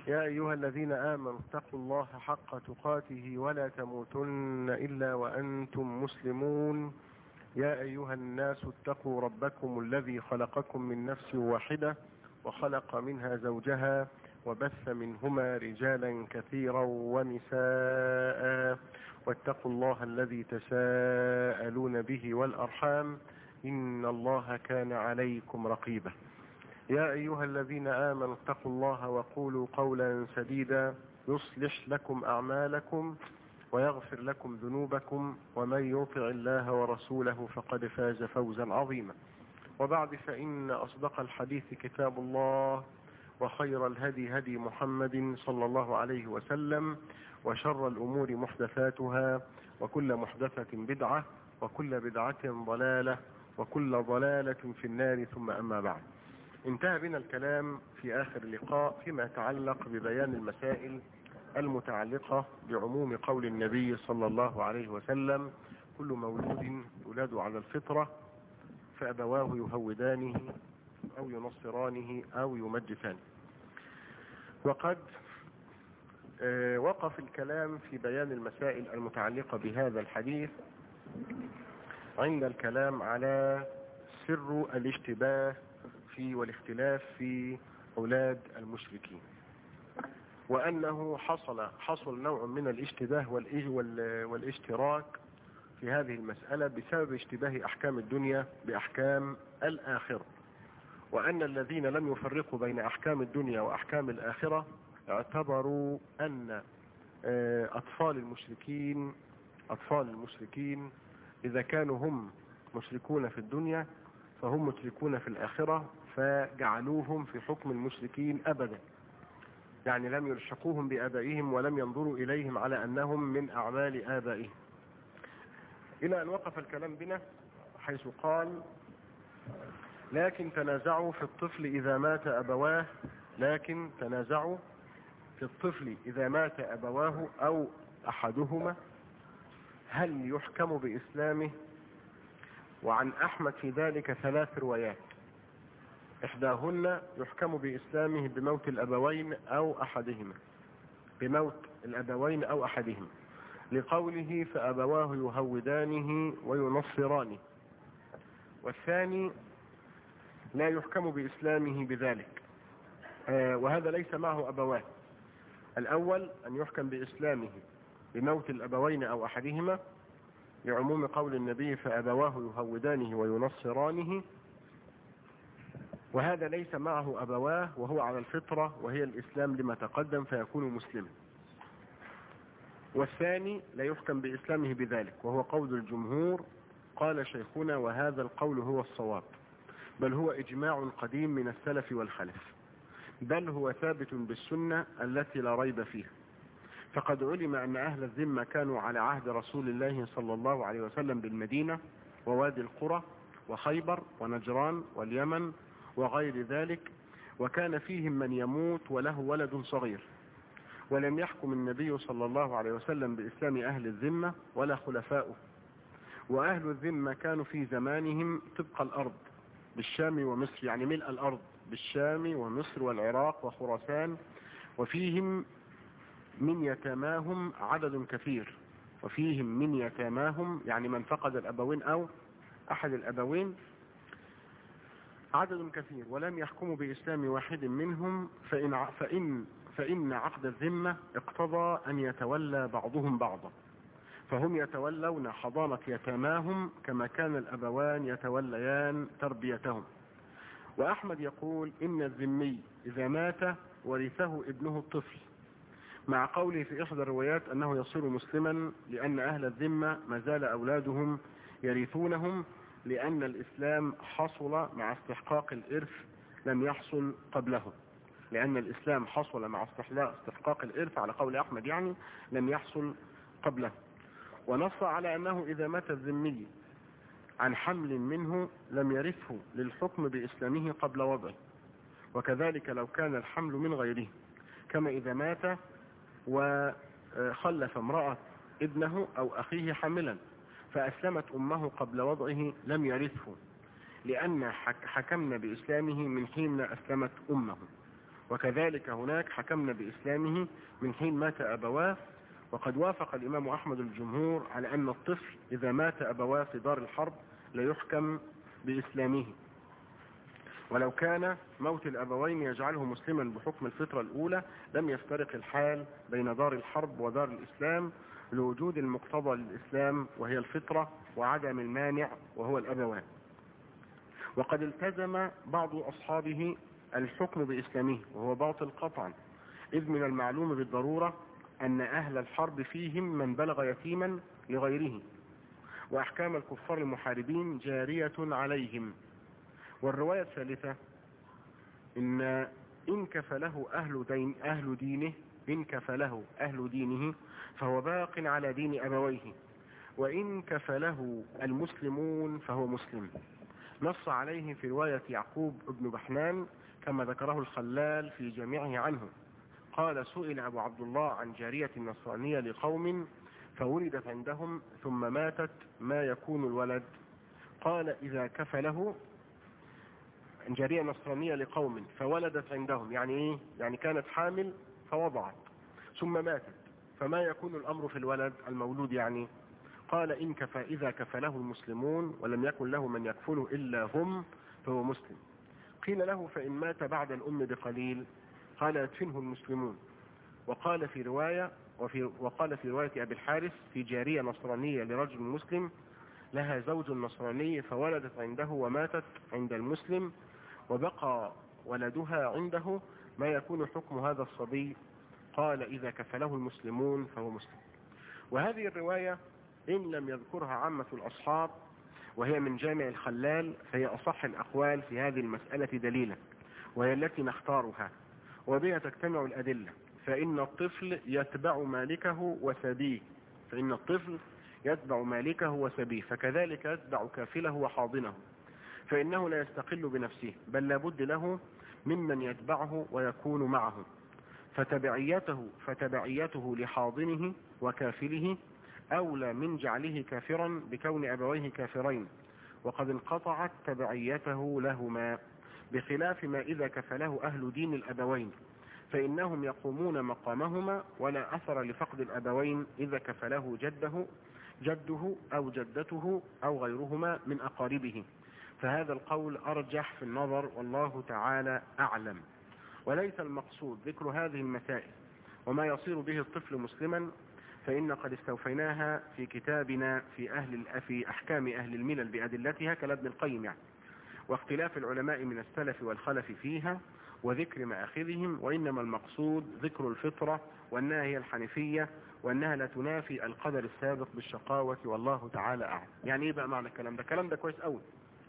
يا أيها الذين آمنوا اتقوا الله حق تقاته ولا تموتن إلا وأنتم مسلمون. يا أيها الناس اتقوا ربكم الذي خلقكم من نفس واحدة وخلق منها زوجها وبث منهما رجالا كثيرا ونساء، واتقوا الله الذي تساءلون به والأرحام إن الله كان عليكم رقيبا. يا أيها الذين آمنوا اتقوا الله وقولوا قولا سديدا يصلح لكم أعمالكم ويغفر لكم ذنوبكم، ومن يطع الله ورسوله فقد فاز فوزا عظيما. وبعد، فإن أصدق الحديث كتاب الله، وخير الهدي هدي محمد صلى الله عليه وسلم، وشر الأمور محدثاتها، وكل محدثة بدعة، وكل بدعة ضلالة، وكل ضلالة في النار. ثم أما بعد، انتهى بنا الكلام في آخر اللقاء فيما يتعلق ببيان المسائل المتعلقة بعموم قول النبي صلى الله عليه وسلم: كل مولود يولد على الفطرة فأبواه يهودانه أو ينصرانه أو يمجسانه. وقد وقف الكلام في بيان المسائل المتعلقة بهذا الحديث عند الكلام على سر الاشتباه والاختلاف في أولاد المشركين، وأنه حصل نوع من الاشتباه والاشتراك في هذه المسألة بسبب اشتباه أحكام الدنيا بأحكام الآخرة، وأن الذين لم يفرقوا بين أحكام الدنيا وأحكام الآخرة اعتبروا أن أطفال المشركين إذا كانوا هم مشركون في الدنيا فهم مشركون في الآخرة، فجعلوهم في حكم المشركين أبدا، يعني لم يلشقوهم بآبائهم ولم ينظروا إليهم على أنهم من أعمال آبائهم، إلى أن وقف الكلام بنا حيث قال: لكن تنازعوا في الطفل إذا مات أبواه أو أحدهما هل يحكم بإسلامه؟ وعن أحمد في ذلك 3 روايات، إحداهن يحكم بإسلامه بموت الأبوين أو أحدهما، لقوله: فأبواه يهودانه وينصرانه. والثاني لا يحكم بإسلامه بذلك، وهذا ليس معه أبواه. الأول أن يحكم بإسلامه بموت الأبوين أو أحدهما لعموم قول النبي: فأبواه يهودانه وينصرانه، وهذا ليس معه أبواه وهو على الفطرة وهي الإسلام لما تقدم فيكون مسلما. والثاني لا يحكم بإسلامه بذلك، وهو قول الجمهور. قال شيخنا: وهذا القول هو الصواب، بل هو إجماع قديم من السلف والخلف، بل هو ثابت بالسنة التي لا ريب فيها. فقد علم أن أهل الذمة كانوا على عهد رسول الله صلى الله عليه وسلم بالمدينة ووادي القرى وخيبر ونجران واليمن وغير ذلك، وكان فيهم من يموت وله ولد صغير، ولم يحكم النبي صلى الله عليه وسلم بإسلام أهل الذمة ولا خلفاؤه. وأهل الذمة كانوا في زمانهم طبق الأرض بالشام ومصر، يعني ملء الأرض بالشام ومصر والعراق وخراسان، وفيهم من يتاماهم عدد كثير، يعني من فقد الأبوين أو أحد الأبوين عدد كثير، ولم يحكموا بإسلام واحد منهم، فإن عقد الذمة اقتضى أن يتولى بعضهم بعضا، فهم يتولون حضانة يتاماهم كما كان الأبوان يتوليان تربيتهم. وأحمد يقول: إن الذمي إذا مات ورثه ابنه الطفل، مع قوله في إحدى الروايات أنه يصير مسلما، لأن أهل الذمة ما زال أولادهم يرثونهم، لأن الإسلام حصل مع استحقاق الإرث لم يحصل قبله، استحقاق الإرث على قول أحمد يعني لم يحصل قبله. ونص على أنه إذا مات الذمي عن حمل منه لم يرثه للحكم بإسلامه قبل وضعه، وكذلك لو كان الحمل من غيره، كما إذا مات وخلف امرأة ابنه أو أخيه حملا فأسلمت أمه قبل وضعه لم يرثه، لأن حكمنا بإسلامه من حين أسلمت أمه. وكذلك هناك حكمنا بإسلامه من حين مات أبواه. وقد وافق الإمام أحمد الجمهور على أن الطفل إذا مات أبواه في دار الحرب لا يحكم بإسلامه، ولو كان موت الأبوين يجعله مسلما بحكم الفطرة الأولى لم يفترق الحال بين دار الحرب ودار الإسلام لوجود المقتضى للإسلام وهي الفطرة وعدم المانع وهو الأبوان. وقد التزم بعض أصحابه الحكم بإسلامه وهو باطل قطعا، إذ من المعلوم بالضرورة أن أهل الحرب فيهم من بلغ يتيما لغيره، وأحكام الكفار المحاربين جارية عليهم. والرواية الثالثة إن كفله أهل دينه إن كفله أهل دينه فهو باق على دين أبويه، وإن كفله المسلمون فهو مسلم. نص عليه في رواية يعقوب بن بحنان كما ذكره الخلال في جامعه عنه. قال: سئل أبو عبد الله عن جارية نصرانية لقوم فولدت عندهم ثم ماتت ما يكون الولد؟ قال: إذا كفله جارية نصرانية لقوم فولدت عندهم، يعني إيه؟ يعني كانت حامل فوضعت ثم ماتت، فما يكون الأمر في الولد المولود يعني؟ قال: إذا كفله المسلمون ولم يكن له من يكفله إلا هم فهو مسلم. قيل له: فإن مات بعد الأم بقليل؟ قال: يدفنه المسلمون. وقال في رواية أبي الحارث في جارية نصرانية لرجل مسلم لها زوج نصراني فولدت عنده وماتت عند المسلم وبقى ولدها عنده، ما يكون حكم هذا الصبي؟ قال: إذا كفله المسلمون فهو مسلم. وهذه الرواية إن لم يذكرها عامة الأصحاب وهي من جامع الخلال فهي أصح الأقوال في هذه المسألة دليلا، وهي التي نختارها وبها تجتمع الأدلة. فإن الطفل يتبع مالكه وسبيه، فكذلك يتبع كافله وحاضنه، فإنه لا يستقل بنفسه بل لابد له ممن يتبعه ويكون معه، فتبعيته لحاضنه وكافله أولى من جعله كافرا بكون أبويه كافرين، وقد انقطعت تبعيته لهما، بخلاف ما إذا كفله أهل دين الأبوين فإنهم يقومون مقامهما، ولا أثر لفقد الأبوين إذا كفله جده أو جدته أو غيرهما من أقاربه. فهذا القول أرجح في النظر والله تعالى أعلم. وليس المقصود ذكر هذه المسائل وما يصير به الطفل مسلما، فإن قد استوفيناها في كتابنا في أحكام أهل الملل بأدلتها كلابن القيم يعني، واختلاف العلماء من السلف والخلف فيها وذكر مآخذهم. وإنما المقصود ذكر الفطرة وأنها هي الحنيفية وأنها لا تنافي القدر السابق بالشقاوة، والله تعالى أعلم. يعني إيه بقى معنى الكلام ده؟ الكلام ده كويس قوي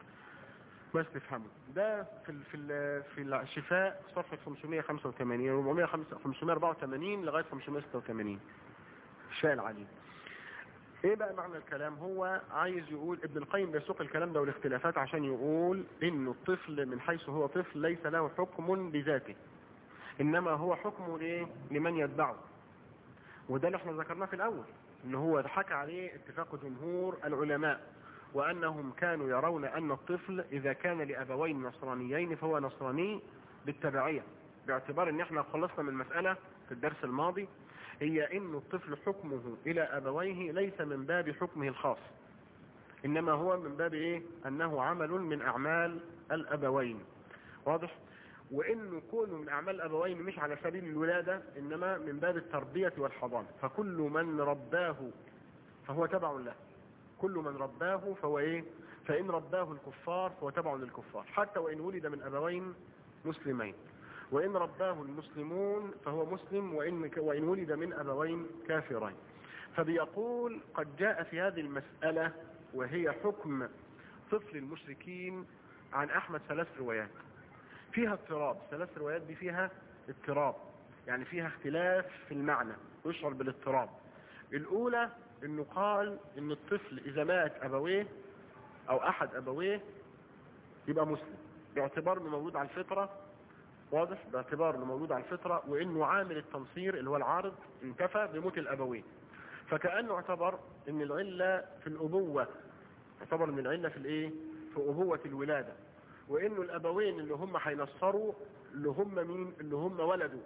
بس تفهمه. ده في الشفاء صفحة 585 584 لغاية 586 الشاء العليم. ايه بقى معنى الكلام؟ هو عايز يقول ابن القيم بيسوق الكلام ده والاختلافات عشان يقول انه الطفل من حيث هو طفل ليس له حكم بذاته، انما هو حكم لمن يتبعه. وده اللي احنا ذكرناه في الاول، ان هو حكى عليه اتفاق جمهور العلماء، وانهم كانوا يرون ان الطفل اذا كان لابوين نصرانيين فهو نصراني بالتبعية، باعتبار ان احنا خلصنا من مسألة في الدرس الماضي هي ان الطفل حكمه الى ابويه ليس من باب حكمه الخاص، انما هو من باب انه عمل من اعمال الابوين. واضح؟ وانه كونه من اعمال الابوين مش على سبيل الولادة انما من باب التربية والحضانة، فكل من رباه فهو تبع له، كل من رباه فهو فإن رباه الكفار فهو تبع للكفار حتى وإن ولد من أبوين مسلمين، وإن رباه المسلمون فهو مسلم وإن ولد من أبوين كافرين. فبيقول قد جاء في هذه المسألة وهي حكم طفل المشركين عن أحمد 3 روايات فيها اضطراب. 3 روايات دي فيها اضطراب، يعني فيها اختلاف في المعنى يشعر بالاضطراب. الأولى انه قال ان الطفل اذا مات ابويه او احد ابويه يبقى مسلم باعتبار انه مولود على الفطرة. واضح؟ باعتبار انه مولود على الفطرة، وانه عامل التنصير اللي هو العارض انتفى بموت الابوين، فكأنه اعتبر ان العلة في الابوة، اعتبر ان العلة في في ابوة الولادة، وانه الابوين اللي هم هينصروا اللي هم مين؟ اللي هم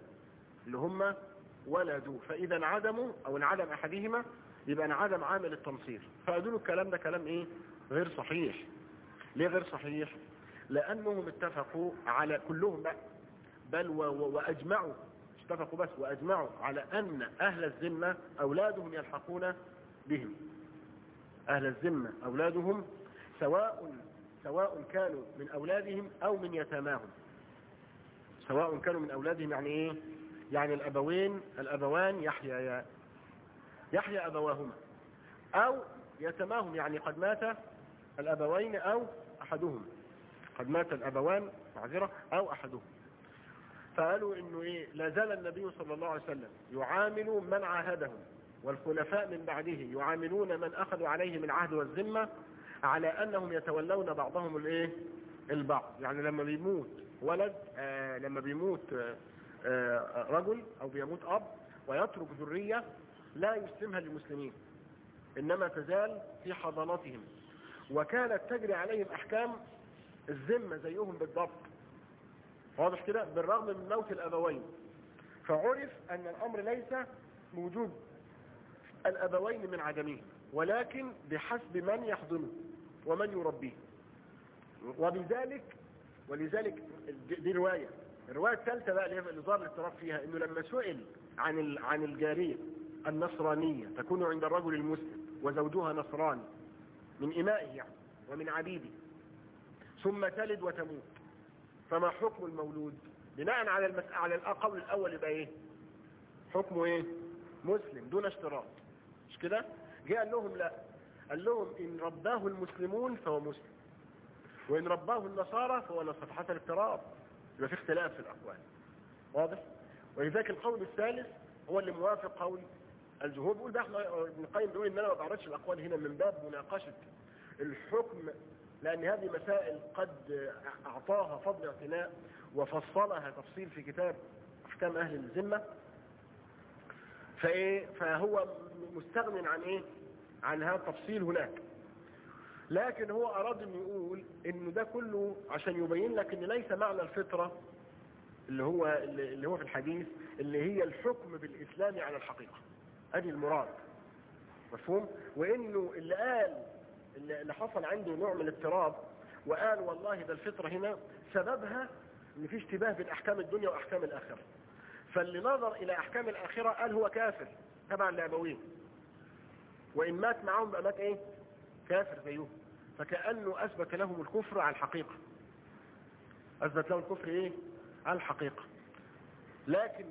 ولدوا. فإذا انعدموا أو انعدم أحدهما يبقى انعدم عامل التنصير. فقالوا له الكلام ده كلام إيه؟ غير صحيح. ليه غير صحيح؟ لأنهم اتفقوا على كلهم بقى بل وأجمعوا، اتفقوا بس وأجمعوا على أن أهل الذمة أولادهم يلحقون بهم. أهل الذمة أولادهم سواء كانوا من أولادهم أو من يتاماهم. سواء كانوا من أولادهم يعني إيه؟ يعني الأبوان يحيى أبواهما، أو يتاماهم يعني قد مات الأبوين أو أحدهم، قد مات الأبوان معذرة أو أحدهم. فقالوا إنه إيه؟ لا زال النبي صلى الله عليه وسلم يعامل من عاهدهم، والخلفاء من بعده يعاملون من أخذوا عليهم العهد والذمة على أنهم يتولون بعضهم الإيه؟ البعض. يعني لما بيموت ولد، لما بيموت رجل أو بيموت أب ويترك ذرية لا يسلمها للمسلمين، إنما تزال في حضانتهم، وكانت تجري عليهم أحكام الذمة زيهم بالضبط. واضح كده؟ بالرغم من موت الأبوين. فعرف أن الأمر ليس موجود الأبوين من عدمه، ولكن بحسب من يحضنه ومن يربيه. ولذلك دي الرواية الثالثة بقى اللي ظهر الاضطراب فيها، انه لما سئل عن الجارية النصرانية تكون عند الرجل المسلم وزوجها نصراني من إمائه يعني ومن عبيده، ثم تلد وتموت، فما حكم المولود؟ بناء على القول الأول يبقى ايه؟ حكمه ايه؟ مسلم دون اشتراط، مش كده؟ جاء قال لهم لا، قال لهم إن رباه المسلمون فهو مسلم، وإن رباه النصارى فهو نصارى، حتى الاضطراب يبقى في اختلاف في الأقوال. واضح؟ ولذلك القول الثالث هو اللي موافق قول الجمهور. بيقول بقى ابن القيم بيقول ان انا ما بعرضش الاقوال هنا من باب مناقشه الحكم، لان هذه مسائل قد اعطاها فضل اعتناء وفصلها تفصيل في كتاب احكام اهل الذمه. فهو مستغن عن ايه؟ عن هذا التفصيل هناك. لكن هو اراد ان يقول انه ده كله عشان يبين لك ان ليس معنى الفطره اللي هو في الحديث اللي هي الحكم بالاسلام على الحقيقه. ادي المراد، مفهوم؟ وانه اللي حصل عنده نوع من الاضطراب وقال والله ده الفطره هنا سببها ان في اشتباه بين احكام الدنيا واحكام الاخره، فاللي نظر الى احكام الاخره قال هو كافر تبعا لابويه، وان مات معهم بقى مات ايه؟ كافر زيهم. فكانه اثبت لهم الكفر على الحقيقه، اثبت لهم الكفر ايه؟ على الحقيقه. لكن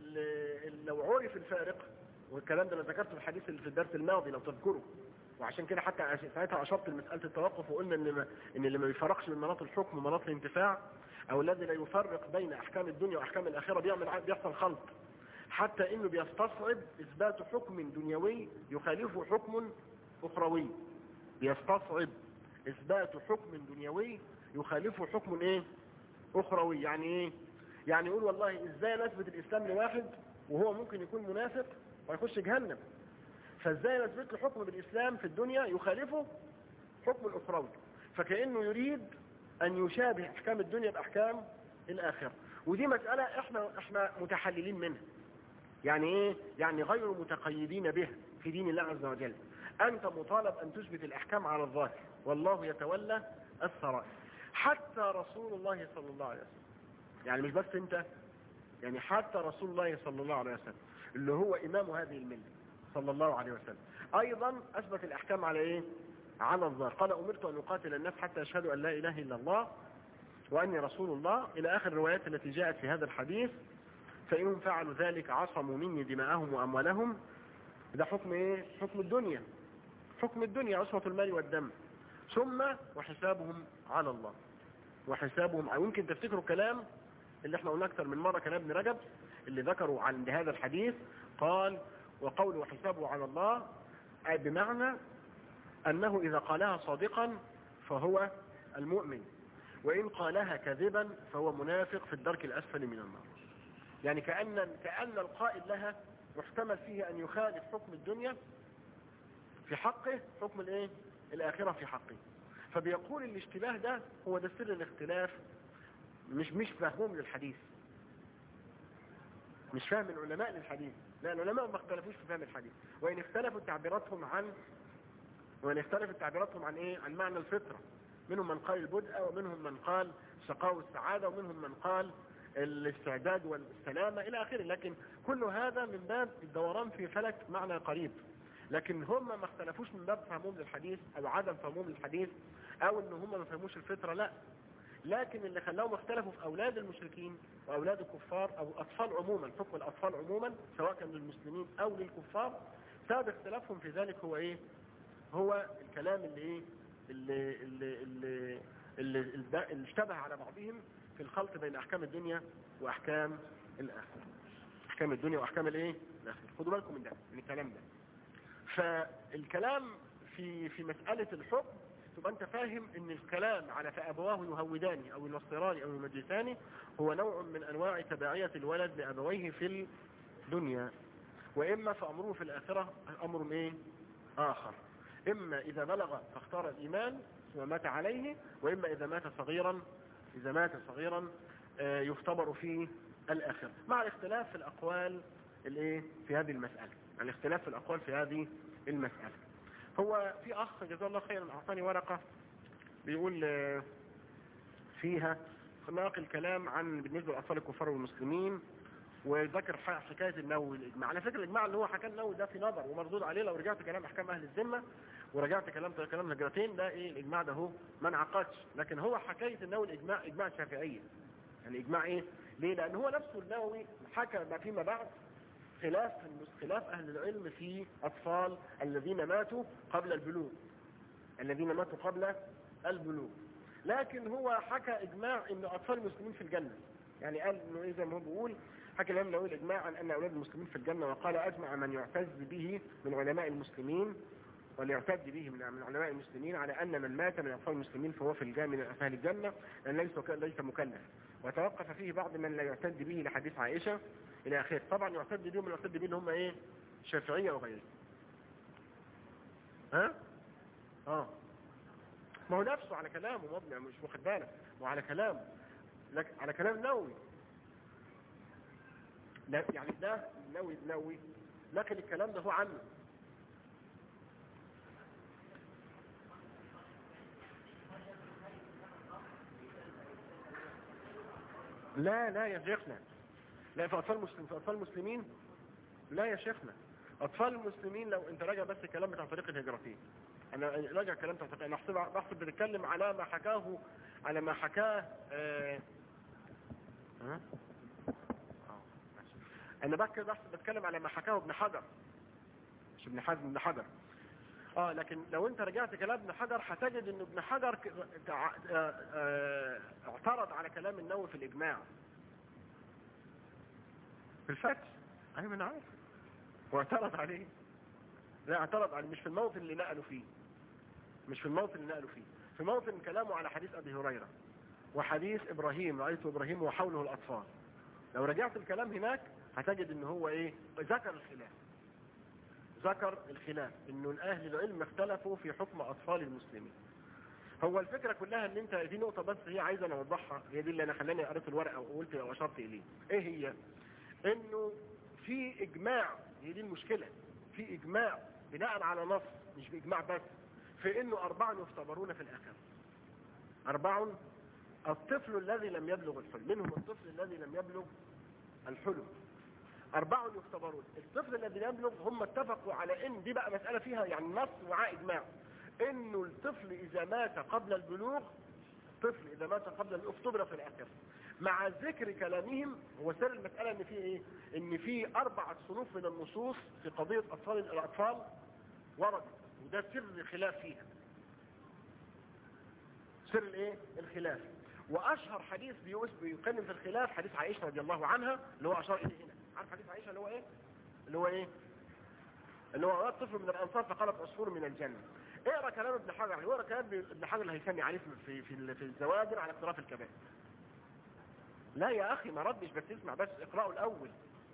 لو عرف الفارق، والكلام ده انا ذكرته في الحديث اللي في الدرس الماضي لو تذكروا، وعشان كده حتى ساعتها اشرت لمساله التوقف وقلنا ان اللي ما بيفرقش من مناط الحكم ومناط الانتفاع، او الذي لا يفرق بين احكام الدنيا واحكام الاخره بيحصل خلط، حتى انه بيستصعب اثبات حكم دنيوي يخالفه حكم اخروي. بيستصعب اثبات حكم دنيوي يخالفه حكم ايه؟ اخروي. يعني ايه؟ يعني يقول والله ازاي نثبت الاسلام لواحد وهو ممكن يكون منافق ويخش جهنم، فازاي نثبت له حكم بالاسلام في الدنيا يخالفه حكم الاخروي؟ فكأنه يريد ان يشابه احكام الدنيا باحكام الاخره. ودي مسألة احنا متحللين منها. يعني ايه؟ يعني غير متقيدين به في دين الله عز وجل. انت مطالب ان تثبت الاحكام على الظاهر، والله يتولى السرائر. حتى رسول الله صلى الله عليه وسلم، يعني مش بس انت، يعني حتى رسول الله صلى الله عليه وسلم اللي هو امام هذه الملة صلى الله عليه وسلم ايضا اثبت الاحكام على ايه؟ على الظاهر. قال امرت ان اقاتل الناس حتى يشهدوا ان لا اله الا الله واني رسول الله، الى اخر الروايات التي جاءت في هذا الحديث. فانهم فعلوا ذلك عصموا مني دماءهم واموالهم. ده حكم ايه؟ حكم الدنيا، حكم الدنيا عصمة المال والدم. ثم وحسابهم على الله، وحسابهم. يمكن تفتكروا الكلام اللي احنا قلنا اكثر من مرة، كلام ابن رجب اللي ذكروا عند هذا الحديث، قال وقوله وحسابه على الله أي بمعنى انه اذا قالها صادقا فهو المؤمن، وان قالها كاذبا فهو منافق في الدرك الاسفل من النار. يعني كأن القائل لها محتمل فيه ان يخالف حكم الدنيا في حقه حكم الايه؟ الاخرة في حقه. فبيقول الاشتباه ده هو ده سر الاختلاف مش فاهمهم للحديث، مش فاهم العلماء للحديث. لا، العلماء ما اختلفوش في فهم الحديث، وإن اختلفت تعبيراتهم عن ايه؟ عن معنى الفطرة. منهم من قال البدء، ومنهم من قال شقاء والسعادة، ومنهم من قال الاستعداد والسلامة إلى آخره. لكن كل هذا من باب الدوران في فلك معنى قريب. لكن هم ما اختلفوش من باب فهمهم للحديث أو عدم فهمهم للحديث، أو إن هم ما فهموش الفطرة، لا. لكن اللي خلاهم اختلفوا في أولاد المشركين وأولاد الكفار أو الأطفال عموما، حكم الأطفال عموما سواء كان للمسلمين أو للكفار، سبب اختلافهم في ذلك هو إيه؟ هو الكلام اللي إيه؟ اللي اشتبه على بعضهم في الخلط بين أحكام الدنيا وأحكام الآخرة. أحكام الدنيا وأحكام الإيه؟ الآخرة. خدوا بالكم من ده، من الكلام ده. فالكلام في مسألة الحكم تبقى أنت فاهم إن الكلام على فأبواه يهوداني أو ينصراني أو يمجساني هو نوع من أنواع تبعية الولد لأبويه في الدنيا، وإما فأمره في الآخرة أمر إيه؟ آخر. إما إذا بلغ فاختار الإيمان ثم مات عليه، وإما إذا مات صغيرا يختبر في الآخرة، مع الاختلاف في الأقوال في هذه المسألة. الاختلاف في الأقوال في هذه المسألة. هو في أخ جزاه الله خيرا أعطاني ورقة بيقول فيها ناقل الكلام عن بالنسبة للأطفال الكفار والمسلمين، وذكر حكاية النووي والإجماع. على فكرة الإجماع اللي هو حكى النووي ده في نظر ومردود عليه. لو رجعت كلام أحكام أهل الذمة ورجعت كلام هجرتين، ده الإجماع ده هو ما انعقدش. لكن هو حكاية النووي الإجماع إجماع شافعية، يعني إجماع ليه؟ لأن هو نفسه النووي حكى ما فيما بعد خلاف أهل العلم في أطفال الذين ماتوا قبل البلوغ. لكن هو حكى إجماع إن أطفال المسلمين في الجنة. يعني قال إنه إذا ما هو بيقول حكى الإمام النووي الإجماع عن أن أولاد المسلمين في الجنة، وقال أجمع من يعتز به من علماء المسلمين وليعتد به من علماء المسلمين على أن من مات من أطفال المسلمين فهو في الجنة من أهل الجنة، لأن ليس مكلف. وتوقف فيه بعض من لا يعتد به لحديث عائشة إلى آخره. طبعا يعتد بهم اللي هم شافعية وغيره. ما هو نفسه على كلامه مبني، مش واخد بالك، وعلى كلامه على كلام النووي. لا يعني ده النووي لكن الكلام ده هو عنه. لا يا شيخنا، لا في أطفال المسلمين لا يا شيخنا. أطفال المسلمين لو انت راجع بس الكلام بتاع طريق الهجرتين، انا راجع الكلام بتاع طريق، انا بحسب بنتكلم على ما حكاه انا بتكلم على ما حكاه ابن حجر، مش ابن حزم، ابن حجر. لكن لو انت رجعت كلام ابن حجر هتجد ان ابن حجر اعترض على كلام النووي في الإجماع في الفتح. ايوه انا عارف، واعترض عليه. لا اعترض عليه مش في الموطن اللي نقلوا فيه، في موطن كلامه على حديث أبي هريرة وحديث إبراهيم، رأيت إبراهيم وحوله الأطفال. لو رجعت الكلام هناك هتجد ان هو ذكر الخلاف انه اهل العلم اختلفوا في حكم اطفال المسلمين. هو الفكرة كلها ان انت دي نقطة بس هي عايزة انا اوضحها، هي دي اللي انا خلاني قريت الورقة وقلت واشرت اليه. ايه هي؟ انه في اجماع، هي دي المشكلة، في اجماع بناء على نص، مش باجماع بس، في انه 4 يختبرون في الاخرة. 4 الطفل الذي لم يبلغ الحلم، منهم الطفل الذي لم يبلغ الحلم. 4 يختبرون. الطفل الذي يبلغ هم اتفقوا على ان دي بقى مسألة فيها يعني نص وعاء اجماع، انه الطفل اذا مات قبل البلوغ اختبر في الاخرة. مع ذكر كلامهم هو سر المسألة ان في ان في 4 صنوف من النصوص في قضية الاطفال وردت، وده سر خلاف فيها، سر الخلاف. واشهر حديث بيقدم في الخلاف حديث عائشة رضي الله عنها اللي هو اشار اليه هنا. عارف حديث عائشة اللي هو طفل من الانصار فقالت عصفور من الجنة. اقرا كلام ابن حجر، ابن حجر الهيثمي عليه في الزواجر على اقتراف الكبائر. لا يا اخي ما ردش، بس اسمع بس، اقراه الاول.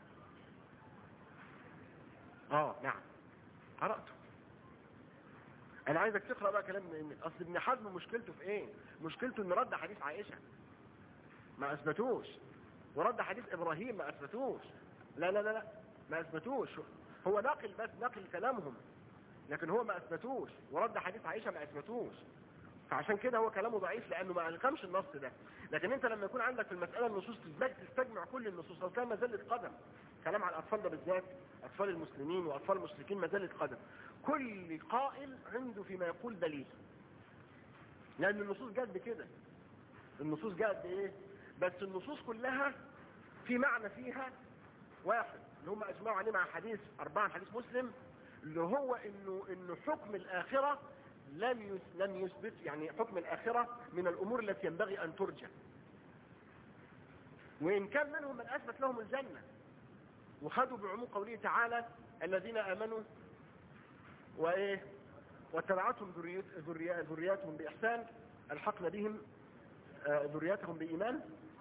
نعم قرأته. انا عايزك تقرأ بقى كلام اصل ابن حزم مشكلته في مشكلته انه رد حديث عائشة. ما اثبتوش. ورد حديث ابراهيم ما اثبتوش. لا لا لا لا ما اثبتوش. هو ناقل بس، ناقل كلامهم، لكن هو ما اثبتوش. ورد حديث عائشة ما اثبتوش. فعشان كده هو كلامه ضعيف، لانه ما القمش النص ده. لكن انت لما يكون عندك في المسألة النصوص تستجمع كل النصوص، لو كان مزلة قدم كلام على الاطفال ده بالذات، اطفال المسلمين واطفال المشركين مزلة قدم. كل قائل عنده فيما يقول دليل، لان النصوص جاءت بكده. النصوص جاءت بايه؟ بس النصوص كلها في معنى فيها واحد، اللي هم اجمعوا عليه مع حديث 4 حديث مسلم، اللي هو انه حكم الاخرة لم يثبت. يعني حكم الاخرة من الامور التي ينبغي ان ترجى، وان كان منهم من اثبت لهم الجنة وخدوا بعموم قوله تعالى الذين امنوا وايه واتبعتهم ذرياتهم باحسان الحقنا بهم ذرياتهم بايمان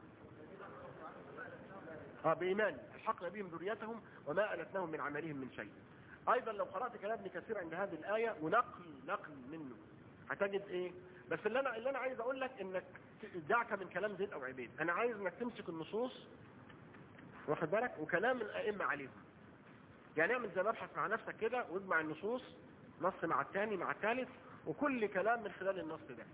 بإيمان الحقنا بهم ذريتهم وما ألتناهم من عملهم من شيء. أيضا لو قرأت كلام ابن كثير عند هذه الآية ونقل منه هتجد إيه؟ بس اللي أنا عايز أقول لك إنك دعك من كلام زيد أو عبيد. أنا عايز إنك تمسك النصوص واخد بالك وكلام الأئمة عليهم. يعني اعمل زي مبحث مع نفسك كده واجمع النصوص نص مع الثاني مع الثالث وكل كلام من خلال النص ده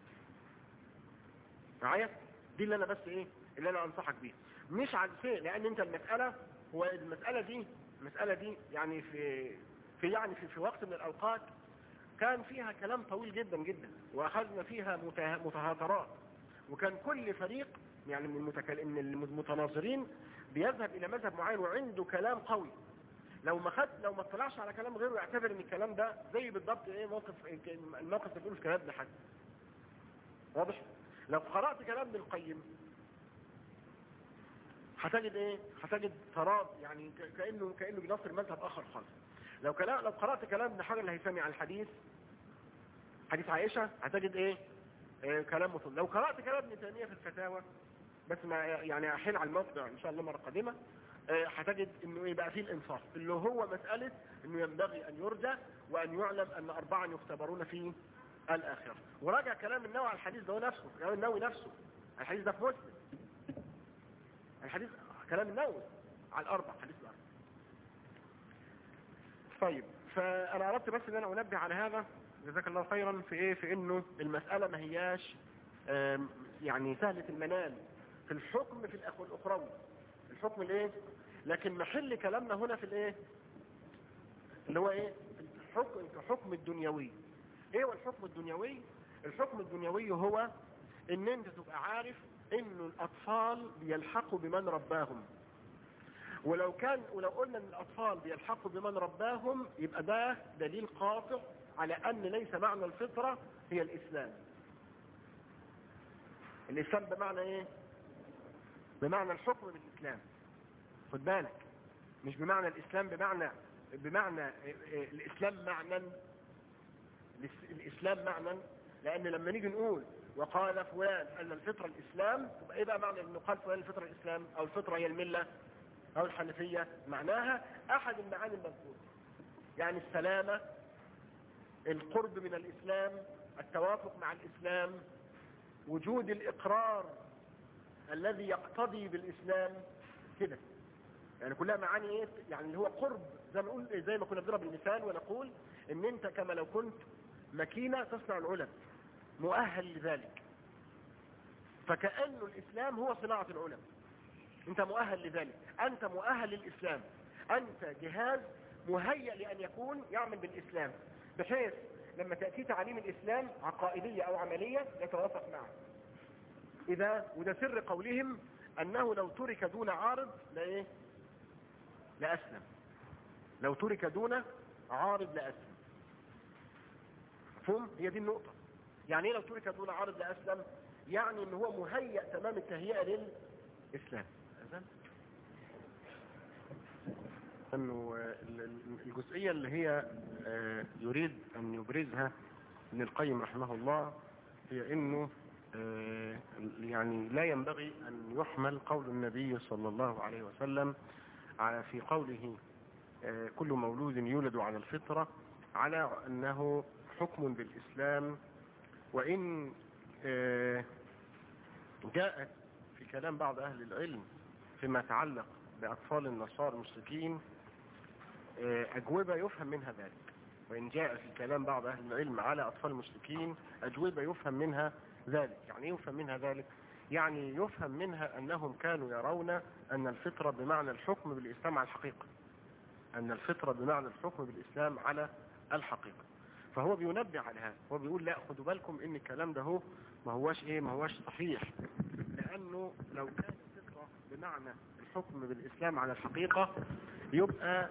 معايا. دي اللي أنا بس إيه اللي أنا أنصحك بيه، مش عن شيء. لان انت المسألة دي يعني في وقت من الاوقات كان فيها كلام طويل جدا جدا، واخذنا فيها متهاترات، وكان كل فريق يعني من المتناظرين بيذهب الى مذهب معين وعنده كلام قوي. لو ما اطلعش على كلام غيره يعتبر ان الكلام ده زي بالضبط ايه الموقف اللي بيقوله في كلام ابن حزم. واضح؟ لو قرأت كلام ابن القيم هتجد ايه؟ هتجد تراب، يعني كأنه بينصر مذهب اخر خالص. لو قرأت كلام ابن حجر الهيثمي عن الحديث حديث عائشة هتجد ايه؟ كلام مطلوب. لو قرأت كلام ابن تيمية في الفتاوى، بس ما يعني احيل على الموضوع ان شاء الله مرة قادمة، هتجد انه ايه بقى فيه الانصاف، اللي هو مسألة انه ينبغي ان يرجى وان يعلم ان 4 يختبرون في الاخرة. وراجع كلام النووي على الحديث ده نفسه، كلام النووي نفسه الحديث ده في مسلم، الحديث كلام النووي على 4 حديث الأربع. طيب فأنا أردت بس أن أنا أنبه على هذا جزاك الله خيرا في إنه المسألة ما هياش يعني سهلة المنال في الحكم في الأخروي، الحكم الإيه، لكن محل كلامنا هنا في الإيه اللي هو إيه الحكم الدنيوي. إيه هو الحكم الدنيوي؟ الحكم الدنيوي هو إن أنت تبقى عارف إنه الأطفال بيلحقوا بمن رباهم، ولو قلنا ان الاطفال بيلحقوا بمن رباهم يبقى ده دليل قاطع على ان ليس معنى الفطرة هي الاسلام. الاسلام بمعنى ايه؟ بمعنى الحكم بالاسلام، خد بالك، مش بمعنى الاسلام بمعنى الاسلام معنى لان لما نيجي نقول وقال فلان ان الفطرة الاسلام، يبقى ايه بقى معنى انه قال فلان الفطرة الاسلام او الفطرة هي الملة أو الحنفية؟ معناها أحد المعاني المذكورة، يعني السلامة، القرب من الإسلام، التوافق مع الإسلام، وجود الإقرار الذي يقتضي بالإسلام كده، يعني كلها معاني إيه؟ يعني اللي هو قرب، زي ما كنا بنضرب المثال ونقول إن أنت كما لو كنت ماكينة تصنع العلب مؤهل لذلك، فكأنه الإسلام هو صناعة العلب، انت مؤهل لذلك، انت مؤهل للاسلام، انت جهاز مهيأ لان يكون يعمل بالاسلام، بحيث لما تأتي تعاليم الاسلام عقائدية او عملية يتوافق معه. وده سر قولهم انه لو ترك دون عارض لأسلم، لو ترك دون عارض لأسلم. مفهوم؟ هي دي النقطة. يعني ايه لو ترك دون عارض لأسلم؟ يعني ان هو مهيأ تمام التهيئة للإسلام. انه الجزئية اللي هي يريد ان يبرزها ابن القيم رحمه الله هي انه يعني لا ينبغي ان يحمل قول النبي صلى الله عليه وسلم في قوله كل مولود يولد على الفطرة على انه حكم بالاسلام، وان جاءت في كلام بعض أهل العلم فيما يتعلق بأطفال النصارى المشركين أجوبة يفهم منها ذلك. وإن جاء في كلام بعض أهل العلم على أطفال المشركين أجوبة يفهم منها ذلك. يعني يفهم منها ذلك، يعني يفهم منها أنهم كانوا يرون أن الفطرة بمعنى الحكم بالإسلام على الحقيقة، أن الفطرة بمعنى الحكم بالإسلام على الحقيقة. فهو بينبه على هذا، هو بيقول لا خدوا بالكم إن الكلام ده هو ما هواش صحيح، لأنه لو كان الفطرة بمعنى الحكم بالإسلام على الحقيقة يبقى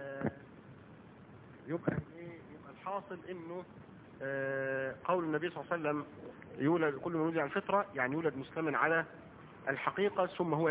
الحاصل إنه قول النبي صلى الله عليه وسلم يولد كل مولود عن الفطرة، يعني يولد مسلما على الحقيقة ثم هو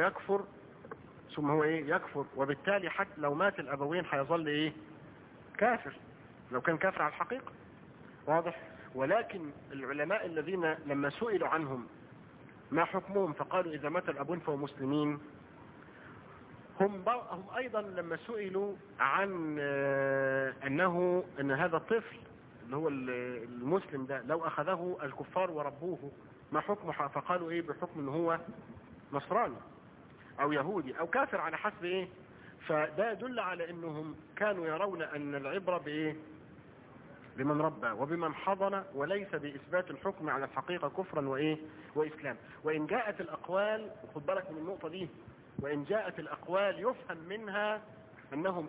يكفر، وبالتالي حتى لو مات الأبوين هيظل كافر لو كان كافر على الحقيقة. واضح؟ ولكن العلماء الذين لما سئلوا عنهم ما حكمهم فقالوا إذا مات الأبوين فهم مسلمين، هم أيضا لما سئلوا عن أن هذا الطفل اللي هو المسلم ده لو أخذه الكفار وربوه ما حكمه، فقالوا بحكم أنه هو نصراني أو يهودي أو كافر على حسب فده يدل على أنهم كانوا يرون أن العبرة بمن ربى وبمن حضن، وليس بإثبات الحكم على الحقيقة كفرا وإسلام. وإن جاءت الأقوال، خد بالك من النقطة دي، وإن جاءت الأقوال يفهم منها أنهم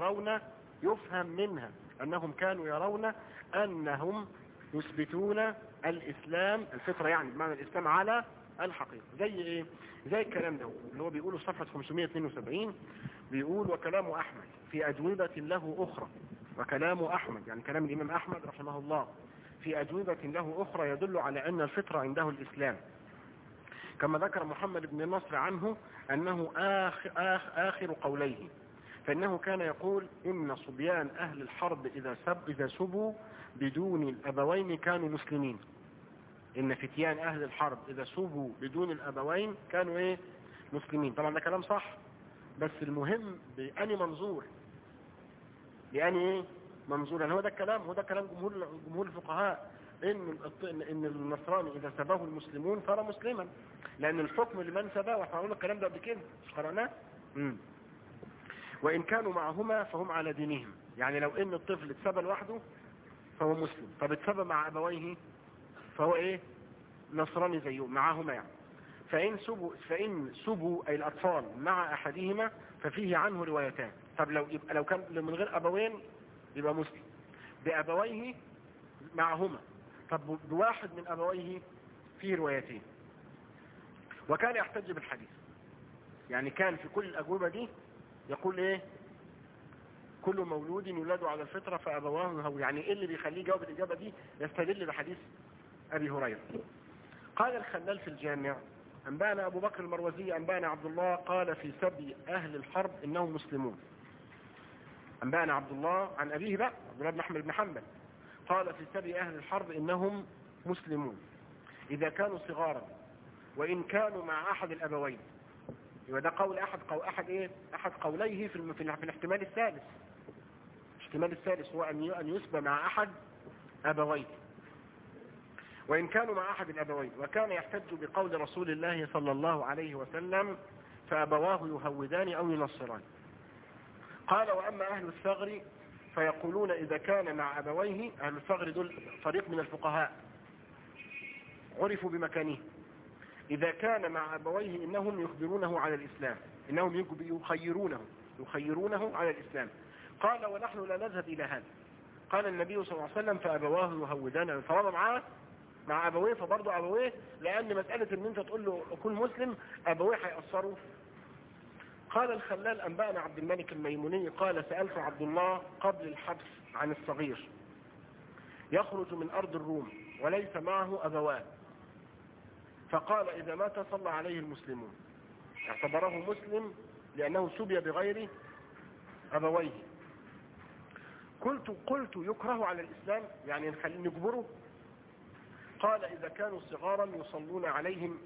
كانوا يرون أنهم يثبتون الإسلام الفطرة، يعني بمعنى الإسلام على الحقيقة. زي الكلام ده اللي هو بيقوله صفحة 572، بيقول وكلام أحمد في أجوبة له أخرى، وكلام أحمد يعني كلام الإمام أحمد رحمه الله في أجوبة له أخرى يدل على أن الفطرة عنده الإسلام، كما ذكر محمد بن النصر عنه أنه آخر قوليه، فإنه كان يقول إن صبيان أهل الحرب إذا سبوا بدون الأبوين كانوا مسلمين. إن فتيان أهل الحرب إذا سبوا بدون الأبوين كانوا مسلمين. طبعا ده كلام صح، بس المهم بأني منظور، منظور يعني هو ده كلام جمهور الفقهاء، إن النصراني إذا سباه المسلمون صار مسلما، لأن الحكم لمن سباه، واحنا قلنا الكلام ده قبل كده مش قرأناه. وإن كانوا معهما فهم على دينهم، يعني لو إن الطفل اتسبى لوحده فهو مسلم، طب اتسبى مع أبويه فهو نصراني زيه معهما يعني. فإن سبوا أي الأطفال مع أحدهما ففيه عنه روايتان. طب لو كان من غير أبوين يبقى مسلم، بأبويه معهما، طب بواحد من أبويه فيه روايتين. وكان يحتج بالحديث، يعني كان في كل الأجوبة دي يقول كل مولود يولد على الفطرة فأبواه هو، يعني إيه اللي بيخليه يجاوب الإجابة دي؟ يستدل بحديث أبي هريرة. قال الخلال في الجامع أنبانا أبو بكر المروزي أنبانا عبد الله قال في سبي أهل الحرب إنهم مسلمون. أنبانا عبد الله عن أبيه بقى عبد الله بن أحمد بن حنبل قال في سبي أهل الحرب إنهم مسلمون إذا كانوا صغارا وإن كانوا مع أحد الأبوين. وده قول أحد قوليه في الاحتمال الثالث. الاحتمال الثالث هو أن يسبى مع أحد أبويه وإن كانوا مع أحد الأبوين. وكان يحتج بقول رسول الله صلى الله عليه وسلم فأبواه يهودان أو ينصران. قال وأما أهل الثغر فيقولون إذا كان مع أبويه، أهل الثغر دول فريق من الفقهاء عرفوا بمكانه، إذا كان مع أبويه إنهم يخبرونه على الإسلام، إنهم يخيرونه على الإسلام. قال ونحن لا نذهب إلى هذا. قال النبي صلى الله عليه وسلم فأبواه يهودان، فوضع معاه مع أبويه فبرضه أبويه، لأن مسألة إن أنت تقول له أكون مسلم أبويه هيأثروا. قال الخلال أنبأنا عبد الملك الميموني قال سألت عبد الله قبل الحبس عن الصغير يخرج من أرض الروم وليس معه أبوان، فقال إذا مات صلى عليه المسلمون، اعتبره مسلم لأنه سبي بغير أبويه. قلت يكره على الإسلام، يعني نجبره. قال إذا كانوا صغارا يصلون عليهم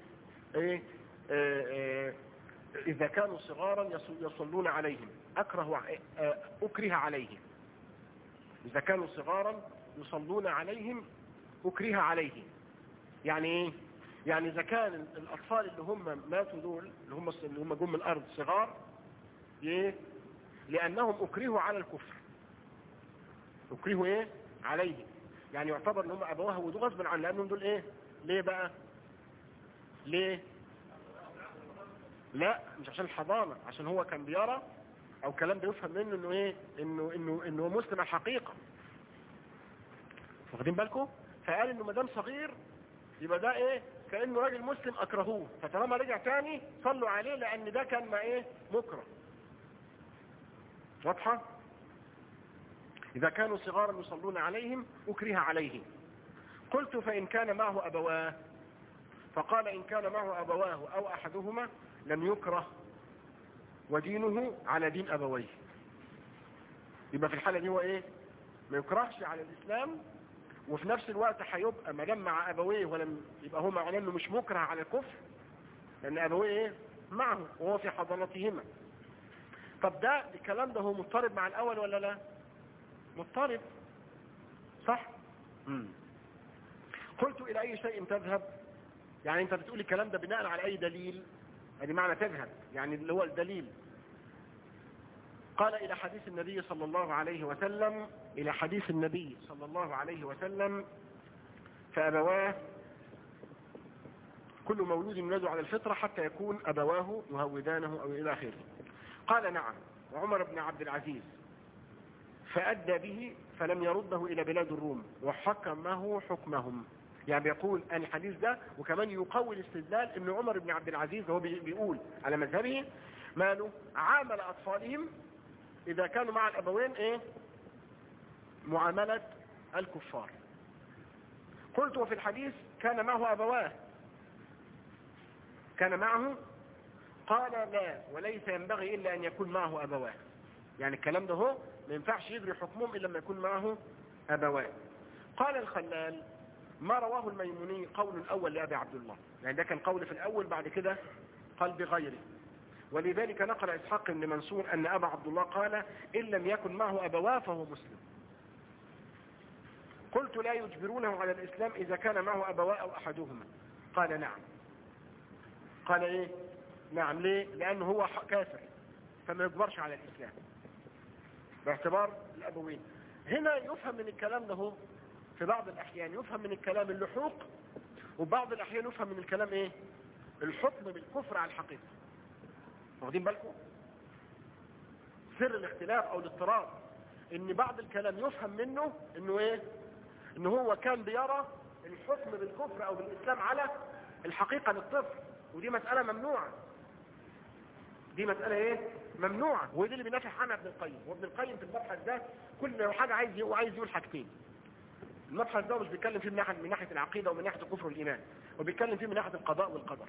إذا كانوا صغارا يصلون عليهم أكره عليهم. إذا كانوا صغارا يصلون عليهم أكره عليهم، يعني يعني اذا كان الاطفال اللي هم ماتوا دول اللي هم جم من الارض صغار، ايه؟ لانهم اكرهوا على الكفر، اكرهوا ايه عليه، يعني يعتبر ان هم ابواه ودول غصبا عن، لانهم دول ايه؟ ليه بقى؟ ليه؟ لا مش عشان الحضانة، عشان هو كان بيرى او كلام بيفهم منه انه ايه، انه مسلم الحقيقة، واخدين بالكم؟ فقال انه مدام صغير يبقى ده ايه، كأنه راجل مسلم اكرهوه، فطالما رجع تاني صلوا عليه لان ده كان ما ايه، مكره. واضحة؟ اذا كانوا صغارا يصلون عليهم اكره عليهم. قلت فان كان معه ابواه، فقال ان كان معه ابواه او احدهما لم يكره ودينه على دين ابويه. يبقى في الحالة دي هو ايه، ما يكرهش على الاسلام، وفي نفس الوقت هيبقى ما دام مع ابويه ولم يبقى هو معناه انه مش مكره على الكفر، لان ابويه ايه معه وهو في حضانتهما. طب ده الكلام ده هو مضطرب مع الاول ولا لا؟ مضطرب، صح؟ قلت الى اي شيء تذهب؟ يعني انت بتقول الكلام ده بناء على اي دليل؟ ادي معنى تذهب، يعني اللي هو الدليل. قال الى حديث النبي صلى الله عليه وسلم، الى حديث النبي صلى الله عليه وسلم: فابواه كل مولود يولد على الفطرة حتى يكون ابواه يهودانه او الى اخره. قال نعم، وعمر بن عبد العزيز فأدى به فلم يرده إلى بلاد الروم وحكمه حكمهم. يعني بيقول أن الحديث ده وكمان يقوي الاستدلال ان عمر بن عبد العزيز هو بيقول على مذهبه ماله عامل أطفالهم إذا كانوا مع الأبوين إيه؟ معاملة الكفار. قلت وفي الحديث كان معه أبواه، كان معه؟ قال لا، وليس ينبغي إلا أن يكون معه أبواه. يعني الكلام ده هو ما ينفعش يجري حكمهم إلا لما يكون معه أبواه. قال الخلال: ما رواه الميموني قول الأول لأبي عبد الله، يعني ده كان قول في الأول، بعد كده قال بغيره. ولذلك نقل إسحاق بن منصور أن أبا عبد الله قال: إن لم يكن معه أبواه فهو مسلم. قلت لا يجبرونه على الإسلام إذا كان معه أبواه أو أحدهما؟ قال نعم. قال إيه؟ نعم. ليه؟ لأنه هو كافر فما يجبرش على الإسلام باعتبار الأبوين. هنا يفهم من الكلام ده هو في بعض الأحيان يفهم من الكلام اللحوق، وبعض الأحيان يفهم من الكلام إيه؟ الحكم بالكفر على الحقيقة. واخدين بالكم؟ سر الاختلاف أو الاضطراب إن بعض الكلام يفهم منه إنه إيه؟ إنه هو كان بيرى الحكم بالكفر أو بالإسلام على الحقيقة للطفل، ودي مسألة ممنوعة. دي مسألة ايه؟ ممنوعة، ودي اللي بينافح عنها ابن القيم. وابن القيم في المبحث ده كل حاجة عايز يقول حاجتين. المبحث ده مش بيتكلم فيه من ناحية العقيدة ومن ناحية الكفر والإيمان، وبيتكلم فيه من ناحية القضاء والقدر،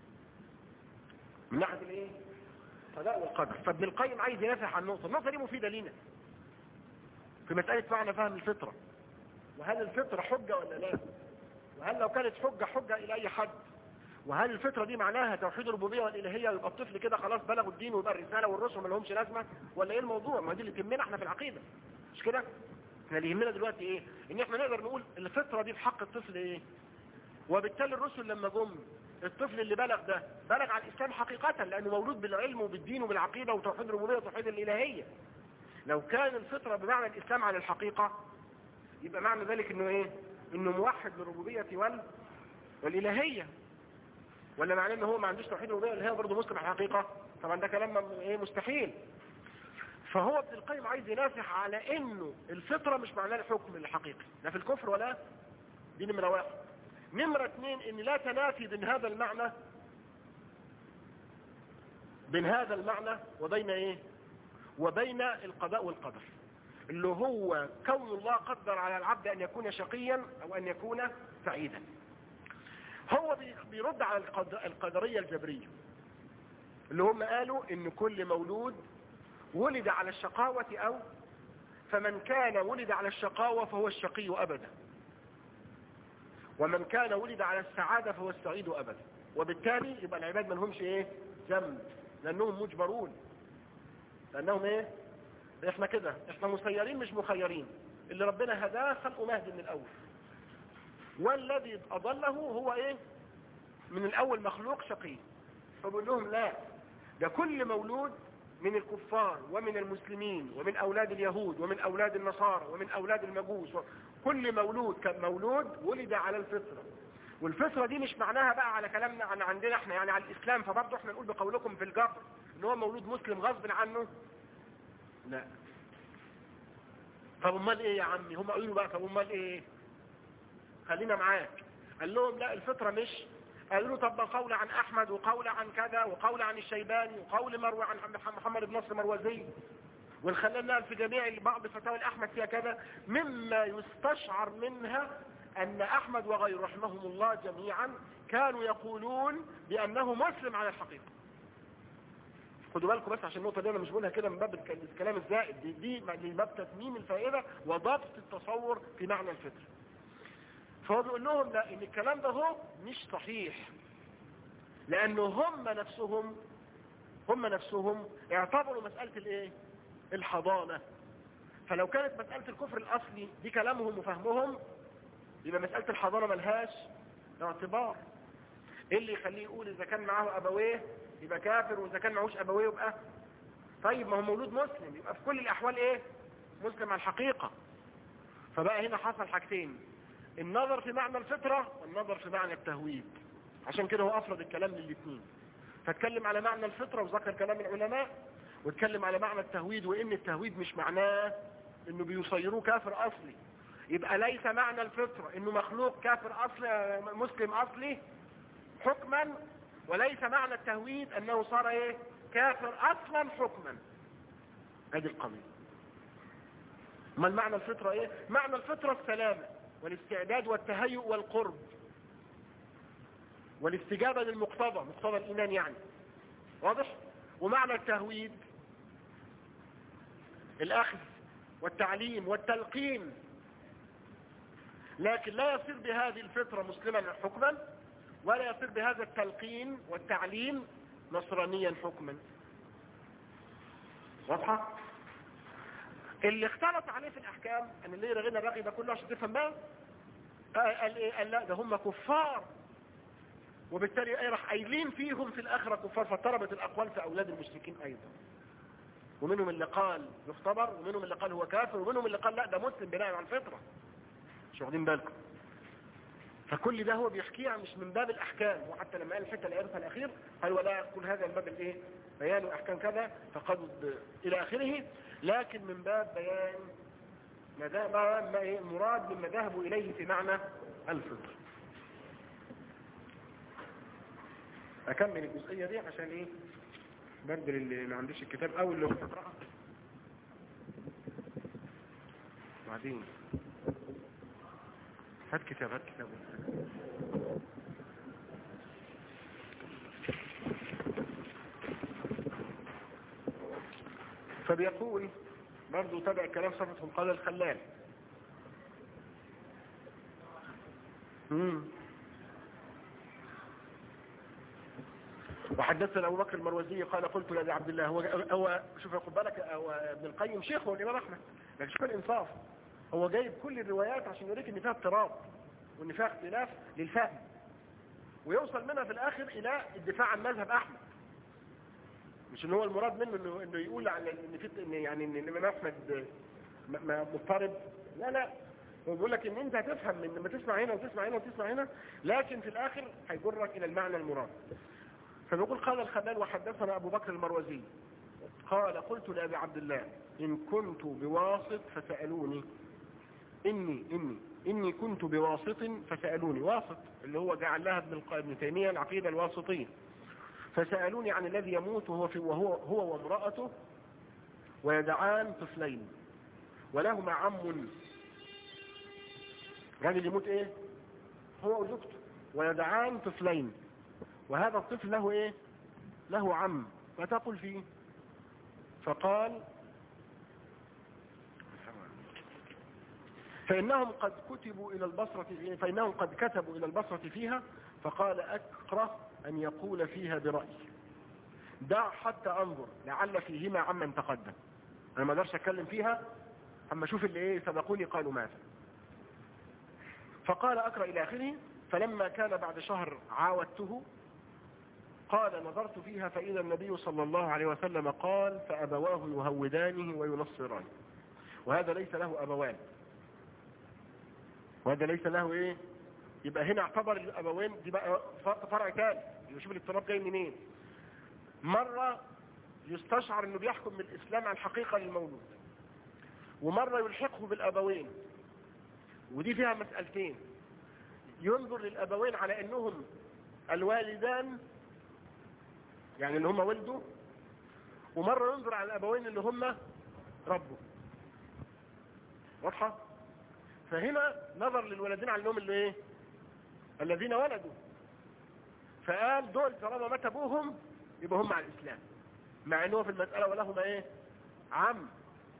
من ناحية الايه؟ القضاء والقدر. فابن القيم عايز ينافح عن النقطة دي مفيدة لينا في مسألة معنى فهم الفطرة، وهل الفطرة حجة ولا لا، وهل لو كانت حجة إلى أي حد، وهل الفطرة دي معناها توحيد الربوبية والإلهية ويبقى الطفل كده خلاص بلغوا الدين ويبقى الرسالة والرسل ما لهمش لازمة، ولا ايه الموضوع؟ ما دي اللي تهمنا احنا في العقيدة، مش كده؟ احنا اللي يهمنا دلوقتي ايه؟ ان احنا نقدر نقول الفطرة دي في حق الطفل ايه، وبالتالي الرسل لما جم الطفل اللي بلغ ده بلغ على الإسلام حقيقة، لأنه مولود بالعلم وبالدين وبالعقيدة وتوحيد الربوبية وتوحيد الإلهية. لو كان الفطرة بمعنى الإسلام على الحقيقة يبقى معنى ذلك انه ايه؟ انه موحد للربوبية والإلهية، ولا معناه ان هو ما عندوش توحيد الربوبية والإلهية برضه مسلم على الحقيقة؟ طبعا ده كلام ايه مستحيل. فهو ابن القيم عايز ينافح على انه الفطرة مش معناه الحكم الحقيقي لا في الكفر ولا دي نمرة واحد. نمرة اتنين ان لا تنافي بين هذا المعنى وبين ايه؟ وبين القضاء والقدر، اللي هو كون الله قدر على العبد ان يكون شقيا او ان يكون سعيدا. هو بيرد على القدرية الجبرية اللي هم قالوا ان كل مولود ولد على الشقاوة او فمن كان ولد على الشقاوة فهو الشقي ابدا، ومن كان ولد على السعادة فهو السعيد ابدا، وبالتالي يبقى العباد ما لهمش ايه؟ ذنب، لانهم مجبرون، لانهم ايه؟ احنا كده احنا مسيرين مش مخيرين، اللي ربنا هداه خلقه مهدي من الاول، والذي اضله هو ايه؟ من الاول مخلوق شقي. فبقول لهم لا، ده كل مولود من الكفار ومن المسلمين ومن اولاد اليهود ومن اولاد النصارى ومن اولاد المجوس، كل مولود كان مولود ولد على الفطرة. والفطرة دي مش معناها بقى على كلامنا عن عندنا احنا يعني على الاسلام، فبرضه احنا نقول بقولكم في الجبر ان هو مولود مسلم غصب عنه، لا. طب امال ايه يا عمي؟ هم قالوا بقى طب امال ايه؟ خلينا معاك. قال لهم لا الفطرة مش، قالوا له طب قول عن احمد وقول عن كذا وقول عن الشيباني وقول مروي عن محمد بن نصر مروزي، والخلال في جميع بعض فتاوى الاحمد فيها كذا، مما يستشعر منها ان احمد وغيره رحمهم الله جميعا كانوا يقولون بانه مسلم على الحقيقة. خدوا بالكم بس عشان النقطة دي انا مش بقولها كده من باب الكلام الزائد، دي من باب تتميم الفائدة وضبط التصور في معنى الفطر. فهو بيقول لهم لا، ان الكلام ده هو مش صحيح، لانه هم نفسهم اعتبروا مسألة الايه؟ الحضانة. فلو كانت مسألة الكفر الاصلي دي كلامهم وفهمهم، يبقى مسألة الحضانة ملهاش اعتبار. ايه اللي يخليه يقول اذا كان معه ابويه يبقى كافر، واذا كان معهوش ابويه يبقى طيب؟ ما هو مولود مسلم، يبقى في كل الاحوال ايه؟ مسلم على الحقيقة. فبقى هنا حصل حاجتين، النظر في معنى الفطرة والنظر في معنى التهويد. عشان كده هو افرض الكلام للاثنين، فاتكلم على معنى الفطرة وذكر كلام العلماء، واتكلم على معنى التهويد، وان التهويد مش معناه انه بيصيروه كافر اصلي. يبقى ليس معنى الفطرة انه مخلوق كافر اصلي مسلم اصلي حكما، وليس معنى التهويد انه صار ايه؟ كافر اصلا حكما. ادي القضية. ما المعنى الفطرة ايه؟ معنى الفطرة السلامة والاستعداد والتهيؤ والقرب والاستجابة للمقتضى، مقتضى الايمان يعني، واضح؟ ومعنى التهويد الاخذ والتعليم والتلقين، لكن لا يصير بهذه الفطرة مسلما حكما، ولا يصير بهذا التلقين والتعليم نصرانيا حكما. واضحة؟ اللي اختلط عليه في الاحكام ان اللي رغينا الرغي ده كله عشان تفهم بقى، قال ايه؟ قال لا ده هم كفار، وبالتالي ايه؟ راح قايلين فيهم في الاخره كفار، فاضطربت الاقوال في اولاد المشركين ايضا. ومنهم اللي قال يختبر، ومنهم اللي قال هو كافر، ومنهم اللي قال لا ده مسلم بناء على الفطره. مش واخدين بالكم؟ فكل ده هو بيحكيه مش من باب الاحكام. وحتى لما قال الحته اللي قالتها الاخير قال ولا يقول هذا من باب الايه؟ بيان احكام كذا فقد الى اخره، لكن من باب بيان ما المراد مما ذهبوا اليه في معنى الفطر. اكمل الجزئيه دي عشان ايه؟ برضه اللي ما عندوش الكتاب او اللي هو يقرأه بعدين. هات كتاب. فبيقول برضو تبع كلام صفتهم قال الخلال وحدثنا ابو بكر المروزي قال قلت لابي عبد الله، هو شوف خد بالك، هو ابن القيم شيخه الامام احمد، لكن شوف الانصاف، هو جايب كل الروايات عشان يوريك ان فيها اضطراب وان فيها اختلاف للفهم، ويوصل منها في الاخر الى الدفاع عن مذهب احمد. مش ان هو المراد منه انه يقول على ان في يعني ان الامام احمد مضطرب، لا هو بيقول لك ان انت هتفهم من لما تسمع هنا وتسمع هنا وتسمع هنا، لكن في الاخر هيجرك الى المعنى المراد. فبيقول قال الخلال وحدثنا ابو بكر المروزي قال قلت لابي عبد الله ان كنت بواسط فسالوني، اني كنت بواسط فسالوني، واسط اللي هو جعل لها ابن تيميه العقيده الواسطيه، فسالوني عن الذي يموت وهو وامراته ويدعان طفلين ولهما عم، الراجل يموت ايه؟ هو وزوجته ويدعان طفلين، وهذا الطفل له ايه؟ له عم، فتقول فيه؟ فقال فإنهم قد كتبوا إلى البصرة فيها، فقال أكره أن يقول فيها برأي، دع حتى أنظر لعل فيهما عمن تقدم، أنا ما اقدرش أتكلم فيها أما أشوف اللي إيه سبقوني قالوا ماذا. فقال أكره إلى آخره، فلما كان بعد شهر عاودته قال نظرت فيها فإذا النبي صلى الله عليه وسلم قال فأبواه يهودانه وينصرانه. وهذا ليس له أبوان، وهذا ليس له إيه؟ يبقى هنا اعتبر الأبوين دي بقى فرع ثالث. يشوف الاضطراب جاي منين. مرة يستشعر انه بيحكم بالإسلام عن حقيقة للمولود، ومرة يلحقه بالأبوين، ودي فيها مسألتين. ينظر للأبوين على انهم الوالدان يعني اللي هم ولده، ومرة ينظر على الأبوين اللي هم ربه. واضحة؟ فهنا نظر للولدين على انهم اللي ايه؟ الذين ولدوا، فقال دول طالما مات ابوهم يبقى هم على الإسلام، مع انه في المسألة ولهما ايه؟ عم.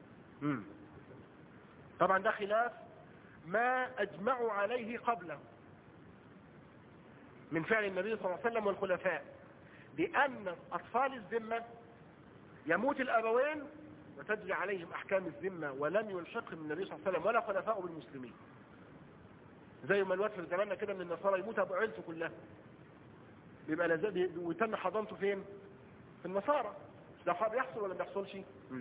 طبعا ده خلاف ما اجمعوا عليه قبله من فعل النبي صلى الله عليه وسلم والخلفاء، بأن أطفال الذمة يموت الأبوين وتجري عليهم أحكام الذمة، ولم يلحقهم النبي صلى الله عليه وسلم ولا خلفاءه بالمسلمين. زي ما الوقت في زماننا كده من النصارى يموت أبو عيلته كلها، بيبقى لازم ويتم حضانته فين؟ في النصارى. ده بيحصل ولا ما بيحصلش؟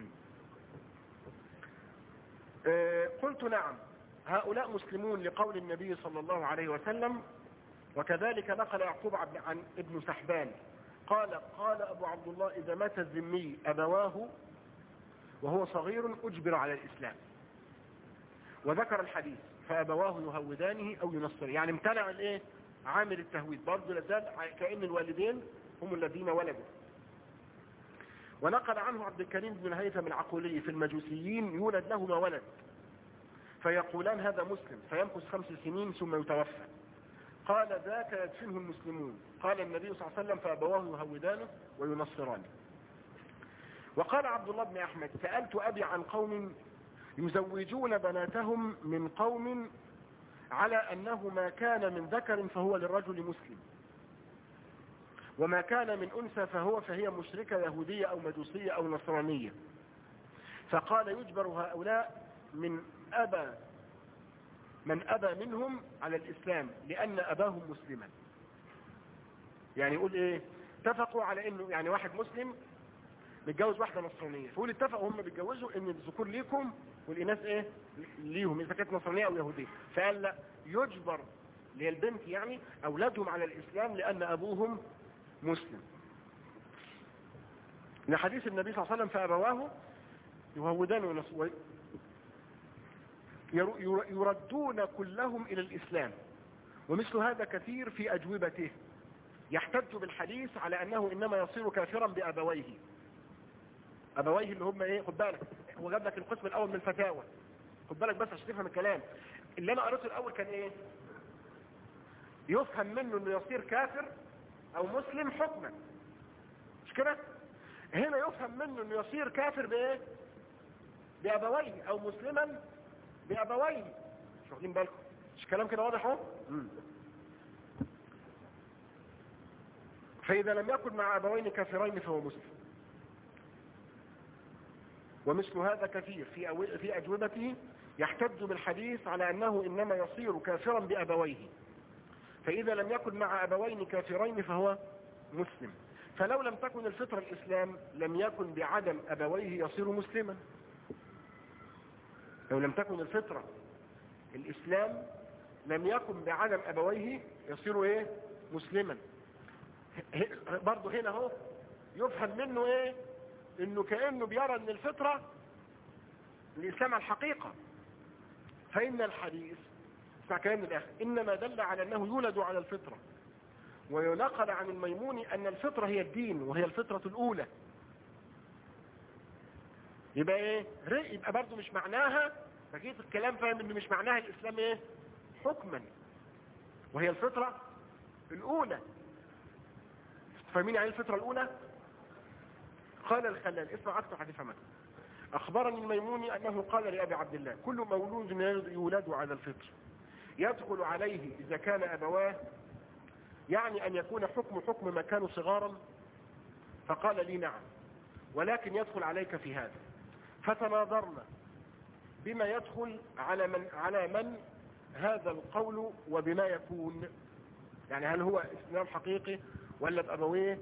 قلت نعم، هؤلاء مسلمون لقول النبي صلى الله عليه وسلم. وكذلك نقل يعقوب عن ابن سحبان قال أبو عبد الله إذا مات الذمي أبواه وهو صغير أجبر على الإسلام، وذكر الحديث فأبواه يهودانه أو ينصر، يعني امتنع الايه؟ عامل التهويد، برضه لازال كأن الوالدين هم الذين ولدوا. ونقل عنه عبد الكريم بن الهيثم العقولي في المجوسيين يولد لهما ولد فيقولان هذا مسلم فيمكث 5 سنين ثم يتوفى، قال ذاك يدفنه المسلمون. قال النبي صلى الله عليه وسلم فأبواه يهودانه وينصرانه. وقال عبد الله بن أحمد سألت أبي عن قوم يزوجون بناتهم من قوم على أنه ما كان من ذكر فهو للرجل مسلم، وما كان من أنثى فهي مشركة يهودية أو مجوسية أو نصرانية، فقال يجبر هؤلاء من أبى منهم على الإسلام لأن أباهم مسلما. يعني يقول إيه؟ اتفقوا على إنه يعني واحد مسلم بيتجوز واحدة نصرانية، فقول اتفقوا هم بيتجوزوا إن الذكور ليكم والإناث إيه؟ ليهم إذا كانت نصرانية أو يهودية. فقال لا، يجبر للبنت يعني أولادهم على الإسلام لأن أبوهم مسلم، لحديث النبي صلى الله عليه وسلم فأبواه يهودان يردون كلهم إلى الإسلام. ومثل هذا كثير في أجوبته، يحتج بالحديث على أنه إنما يصير كافرا بأبويه. أبويه اللي هم إيه؟ خد بالك، هو جاب لك القسم الأول من الفتاوى، خد بالك بس عشان تفهم الكلام. اللي أنا قريته الأول كان إيه؟ يفهم منه إنه يصير كافر أو مسلم حكما، مش كده؟ هنا يفهم منه إنه يصير كافر بإيه؟ بأبويه، أو مسلما بأبويه. مش واخدين بالكم؟ مش كلام كده واضح اهو؟ فإذا لم يكن مع أبوين كافرين فهو مسلم. ومثل هذا كثير في أجوبته يحتج بالحديث على أنه إنما يصير كافرا بأبويه، فإذا لم يكن مع أبوين كافرين فهو مسلم. فلو لم تكن الفطرة الإسلام لم يكن بعدم أبويه يصير مسلما. لو لم تكن الفطرة الإسلام لم يكن بعدم أبويه يصير إيه؟ مسلما. برضه هنا هو يفهم منه إيه؟ إنه كأنه بيرى أن الفطرة الإسلام الحقيقة، فإن الحديث اسمع كلام الآخر إنما دل على أنه يولد على الفطرة. وينقل عن الميموني أن الفطرة هي الدين وهي الفطرة الأولى. يبقى إيه؟ يبقى برضه مش معناها بقية الكلام فاهم إنه مش معناها الإسلام إيه؟ حكما، وهي الفطرة الأولى. فاهمين يعني الفطرة الأولى؟ قال الخلال، اسمع أكثر حديث عنه. أخبرني الميموني أنه قال لأبي عبد الله كل مولود يولد على الفطر يدخل عليه إذا كان أبواه، يعني أن يكون حكم ما كانوا صغارا. فقال لي نعم، ولكن يدخل عليك في هذا. فتناظرنا بما يدخل على من هذا القول وبما يكون. يعني هل هو إسلام حقيقي ولا بأبويه؟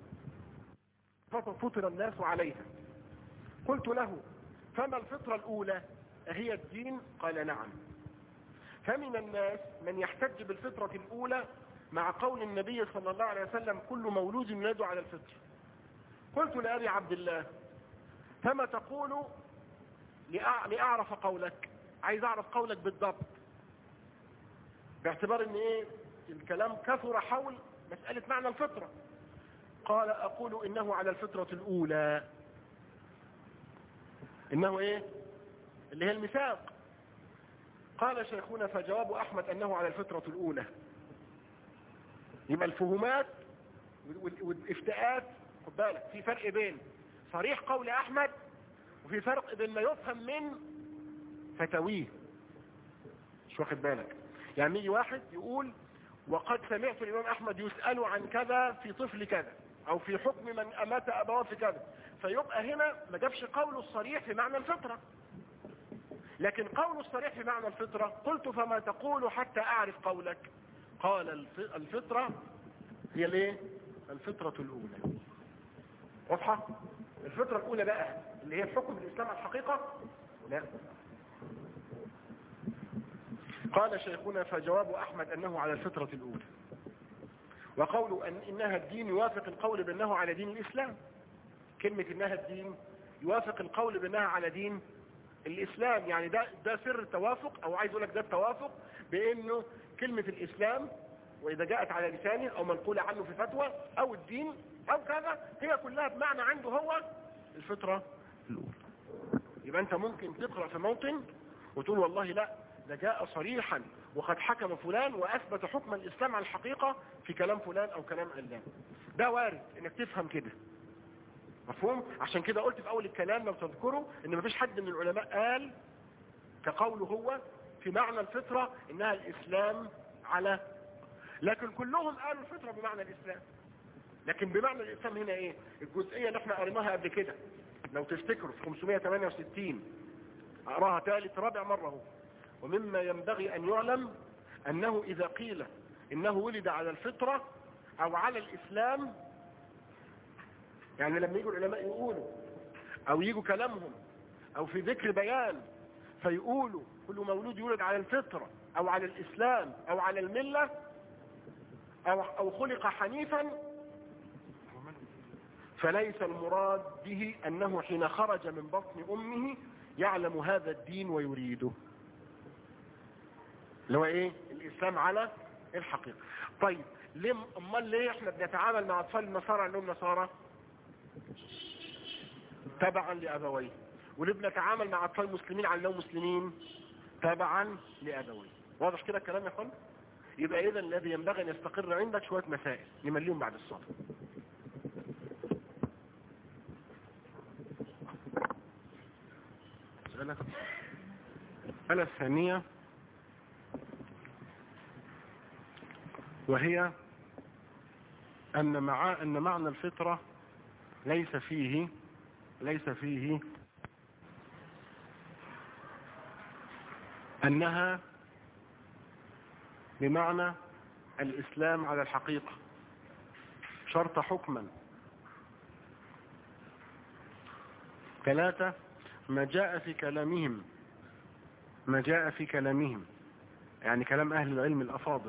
فطر الناس عليها. قلت له فما الفطرة الأولى هي الدين؟ قال نعم. فمن الناس من يحتج بالفطرة الأولى مع قول النبي صلى الله عليه وسلم كل مولود يولد على الفطر. قلت لأبي عبد الله فما تقول لأعرف قولك، عايز أعرف قولك بالضبط، باعتبار ان ايه الكلام كثر حول مسألة معنى الفطرة. قال أقول إنه على الفطرة الأولى. إنه إيه اللي هي الميثاق. قال شيخنا فجواب أحمد أنه على الفطرة الأولى. يبقى الفهومات والافتاءات، خد بالك في فرق بين صريح قول أحمد وفي فرق بين ما يفهم من فتاويه. مش واخد بالك؟ يعني يجي واحد يقول وقد سمعت الإمام أحمد يسأل عن كذا في طفل كذا أو في حكم من أمات أبواه في كذا، فيبقى هنا ما جابش قوله الصريح في معنى الفطرة. لكن قوله الصريح في معنى الفطرة قلت فما تقول حتى أعرف قولك؟ قال الفطرة هي الايه؟ الفطرة الأولى. واضحة؟ الفطرة الأولى بقى اللي هي الحكم الإسلام على الحقيقة؟ لا. قال شيخنا فجواب أحمد أنه على الفطرة الأولى، وقول إنها الدين يوافق القول بأنه على دين الإسلام. كلمة إنها الدين يوافق القول بأنها على دين الإسلام، يعني ده سر التوافق، أو عايز أقول لك ده التوافق بأنه كلمة الإسلام وإذا جاءت على لسانه أو منقولة عنه في فتوى أو الدين أو كذا هي كلها بمعنى عنده هو الفطرة الأولى. يبقى أنت ممكن تقرأ في موطن وتقول والله لا ده جاء صريحا وقد حكم فلان وأثبت حكم الإسلام على الحقيقة في كلام فلان أو كلام علان. ده وارد إنك تفهم كده، مفهوم؟ عشان كده قلت في أول الكلام لو تذكروا إن مفيش حد من العلماء قال كقوله هو في معنى الفطرة إنها الإسلام على، لكن كلهم قالوا الفطرة بمعنى الإسلام. لكن بمعنى الإسلام هنا إيه؟ الجزئية اللي احنا قريناها قبل كده لو تفتكروا في 568 أقراها ثالث رابع مرة هو. ومما ينبغي أن يعلم أنه إذا قيل إنه ولد على الفطرة أو على الإسلام، يعني لما يجوا العلماء يقولوا أو يجوا كلامهم أو في ذكر بيان فيقولوا كل مولود يولد على الفطرة أو على الإسلام أو على الملة أو خلق حنيفا، فليس المراد به أنه حين خرج من بطن أمه يعلم هذا الدين ويريده، اللي هو إيه؟ الإسلام على الحقيقة. طيب أمال ليه احنا بنتعامل مع أطفال النصارى عنهم نصارى تبعا لأبويه، وليه بنتعامل مع أطفال المسلمين عنهم مسلمين تبعا لأبويه؟ واضح كده الكلام يا اخوان؟ يبقى إذا الذي ينبغي أن يستقر عندك شوية مسائل نمليهم بعد الصلاة. المسألة الثانية وهي أن معنى الفطرة ليس فيه أنها بمعنى الإسلام على الحقيقة شرط حكما. 3 ما جاء في كلامهم يعني كلام أهل العلم الأفاضل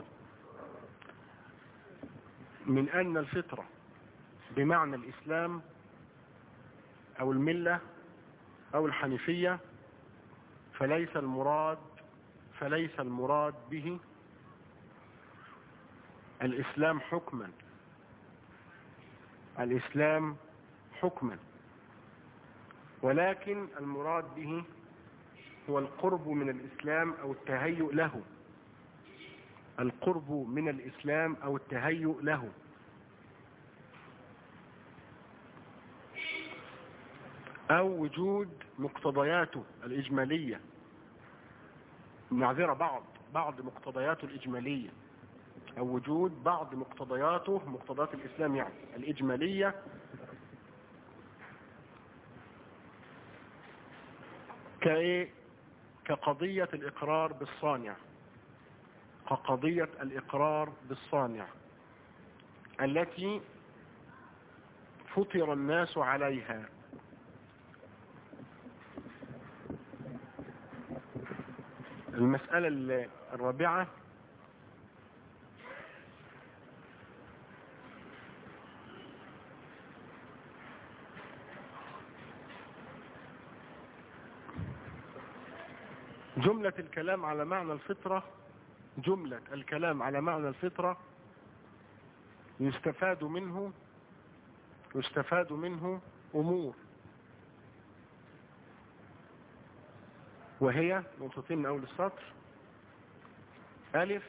من أن الفطرة بمعنى الإسلام أو الملة أو الحنيفية فليس المراد به الإسلام حكما، ولكن المراد به هو القرب من الإسلام أو التهيؤ له، أو وجود مقتضياته الإجمالية، معذرة بعض مقتضياته الإجمالية، أو وجود بعض مقتضيات الإسلام يعني الإجمالية، كقضية الإقرار بالصانع كقضية الإقرار بالصانع التي فطر الناس عليها. المسألة الرابعة جملة الكلام على معنى الفطرة. جملة الكلام على معنى الفطرة يستفاد منه أمور، وهي نقطتين من أول السطر. ألف،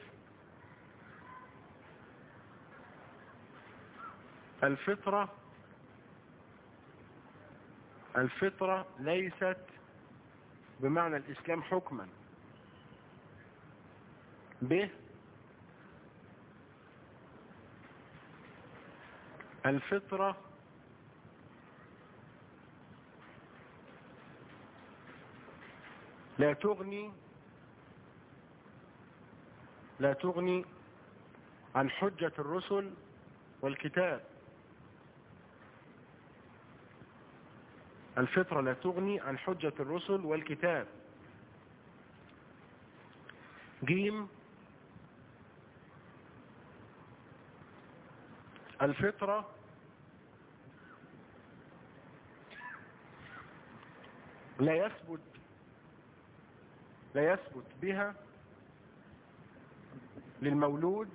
الفطرة ليست بمعنى الإسلام حكما. ب، الفطرة لا تغني عن حجة الرسل والكتاب. الفطرة لا تغني عن حجة الرسل والكتاب. جيم، الفطرة لا يثبت بها للمولود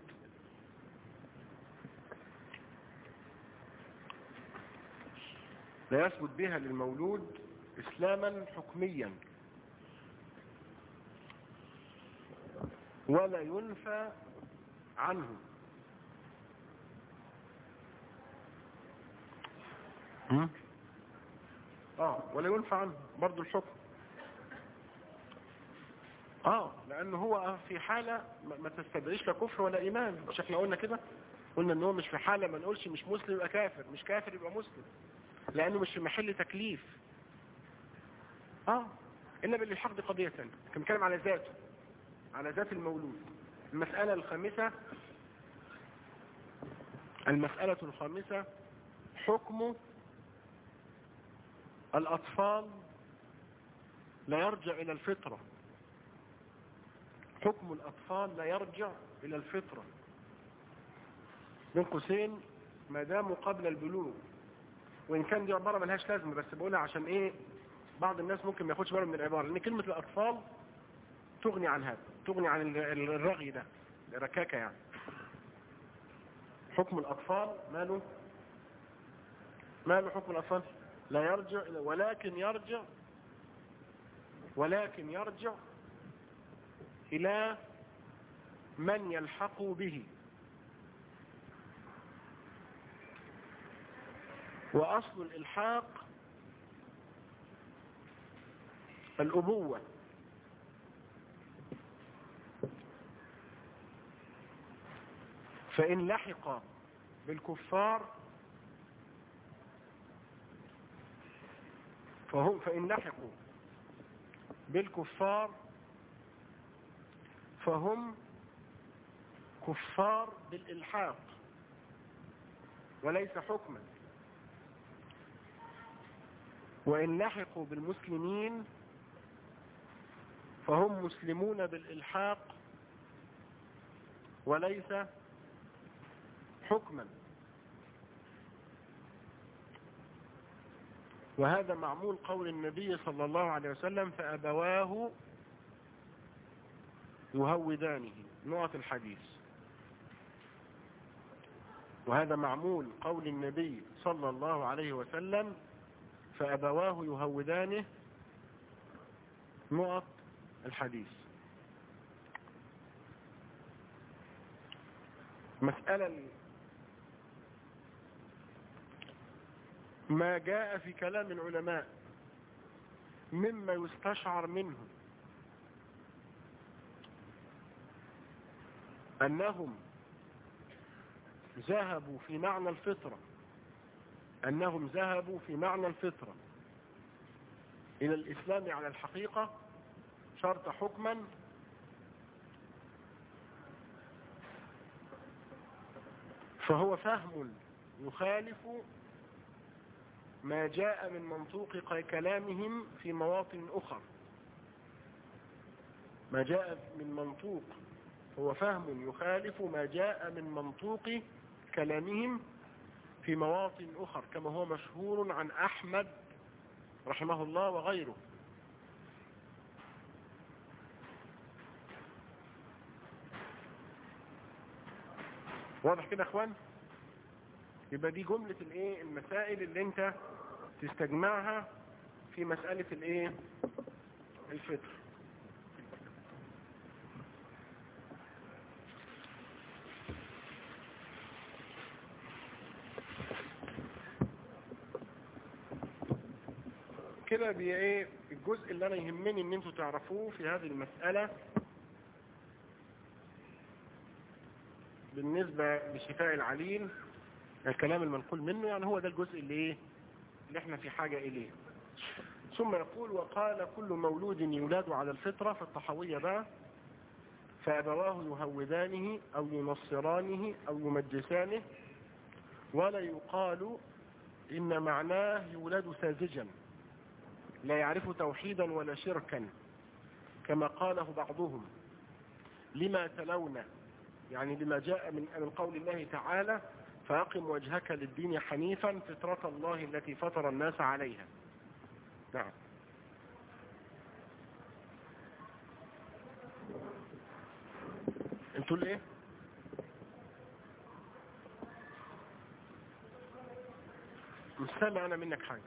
إسلاما حكميا، ولا ينفى عنه. ولا ينفى عنه برضو الحكم. لأنه هو في حالة ما تستدعيش لا كفر ولا إيمان. مش احنا قلنا كده؟ قلنا ان هو مش في حالة ما نقولش مش مسلم يبقى كافر، مش كافر يبقى مسلم، لأنه مش في محل تكليف. إلا بالإلحاق دي قضية ثانية. كان بيتكلم على ذاته، على ذات المولود. المسألة الخامسة حكم الأطفال لا يرجع إلى الفطرة. حكم الأطفال لا يرجع إلى الفطرة، بين قوسين ما داموا قبل البلوغ. وإن كان دي عبارة ملهاش لازمة، بس بقولها عشان إيه بعض الناس ممكن ما ياخدش باله من العبارة، لأن كلمة الأطفال تغني عن هذا، تغني عن الرغي ده، الركاكة يعني. حكم الأطفال ماله حكم الأطفال؟ لا يرجع، ولكن يرجع إلى من يلحق به. وأصل الإلحاق الأبوة. فإن لحق بالكفار فإن لحقوا بالكفار فهم كفار بالإلحاق وليس حكما. وإن لحقوا بالمسلمين فهم مسلمون بالإلحاق وليس حكما. وهذا معمول قول النبي صلى الله عليه وسلم: فأبواه يهودانه. نقط الحديث. وهذا معمول قول النبي صلى الله عليه وسلم: فأبواه يهودانه. نقط الحديث. مسألة ما جاء في كلام العلماء مما يستشعر منه أنهم ذهبوا في معنى الفطرة إلى الإسلام على الحقيقة شرط حكما، فهو فهم يخالف ما جاء من منطوق كلامهم في مواطن أخرى. ما جاء من منطوق هو فهم يخالف ما جاء من منطوق كلامهم في مواطن أخرى، كما هو مشهور عن أحمد رحمه الله وغيره. واضح كده يا اخوان؟ يبقى دي جملة الايه المسائل اللي انت تستجمعها في مسألة الايه الفطر. كده ايه الجزء اللي انا يهمني ان انتوا تعرفوه في هذه المسألة بالنسبة لشفاء العليل، الكلام المنقول منه، يعني هو ده الجزء اللي احنا في حاجة اليه. ثم يقول: وقال كل مولود يولد على الفطرة، في الطحاوية بقى: فأبواه يهودانه أو ينصرانه أو يمجسانه، ولا يقال إن معناه يولد ساذجا لا يعرف توحيدا ولا شركا، كما قاله بعضهم، لما تلون، يعني لما جاء من قول الله تعالى: فأقم وجهك للدين حنيفا فطرة الله التي فطر الناس عليها. نعم. انتوا ايه؟ مش سامع انا منك حاجة.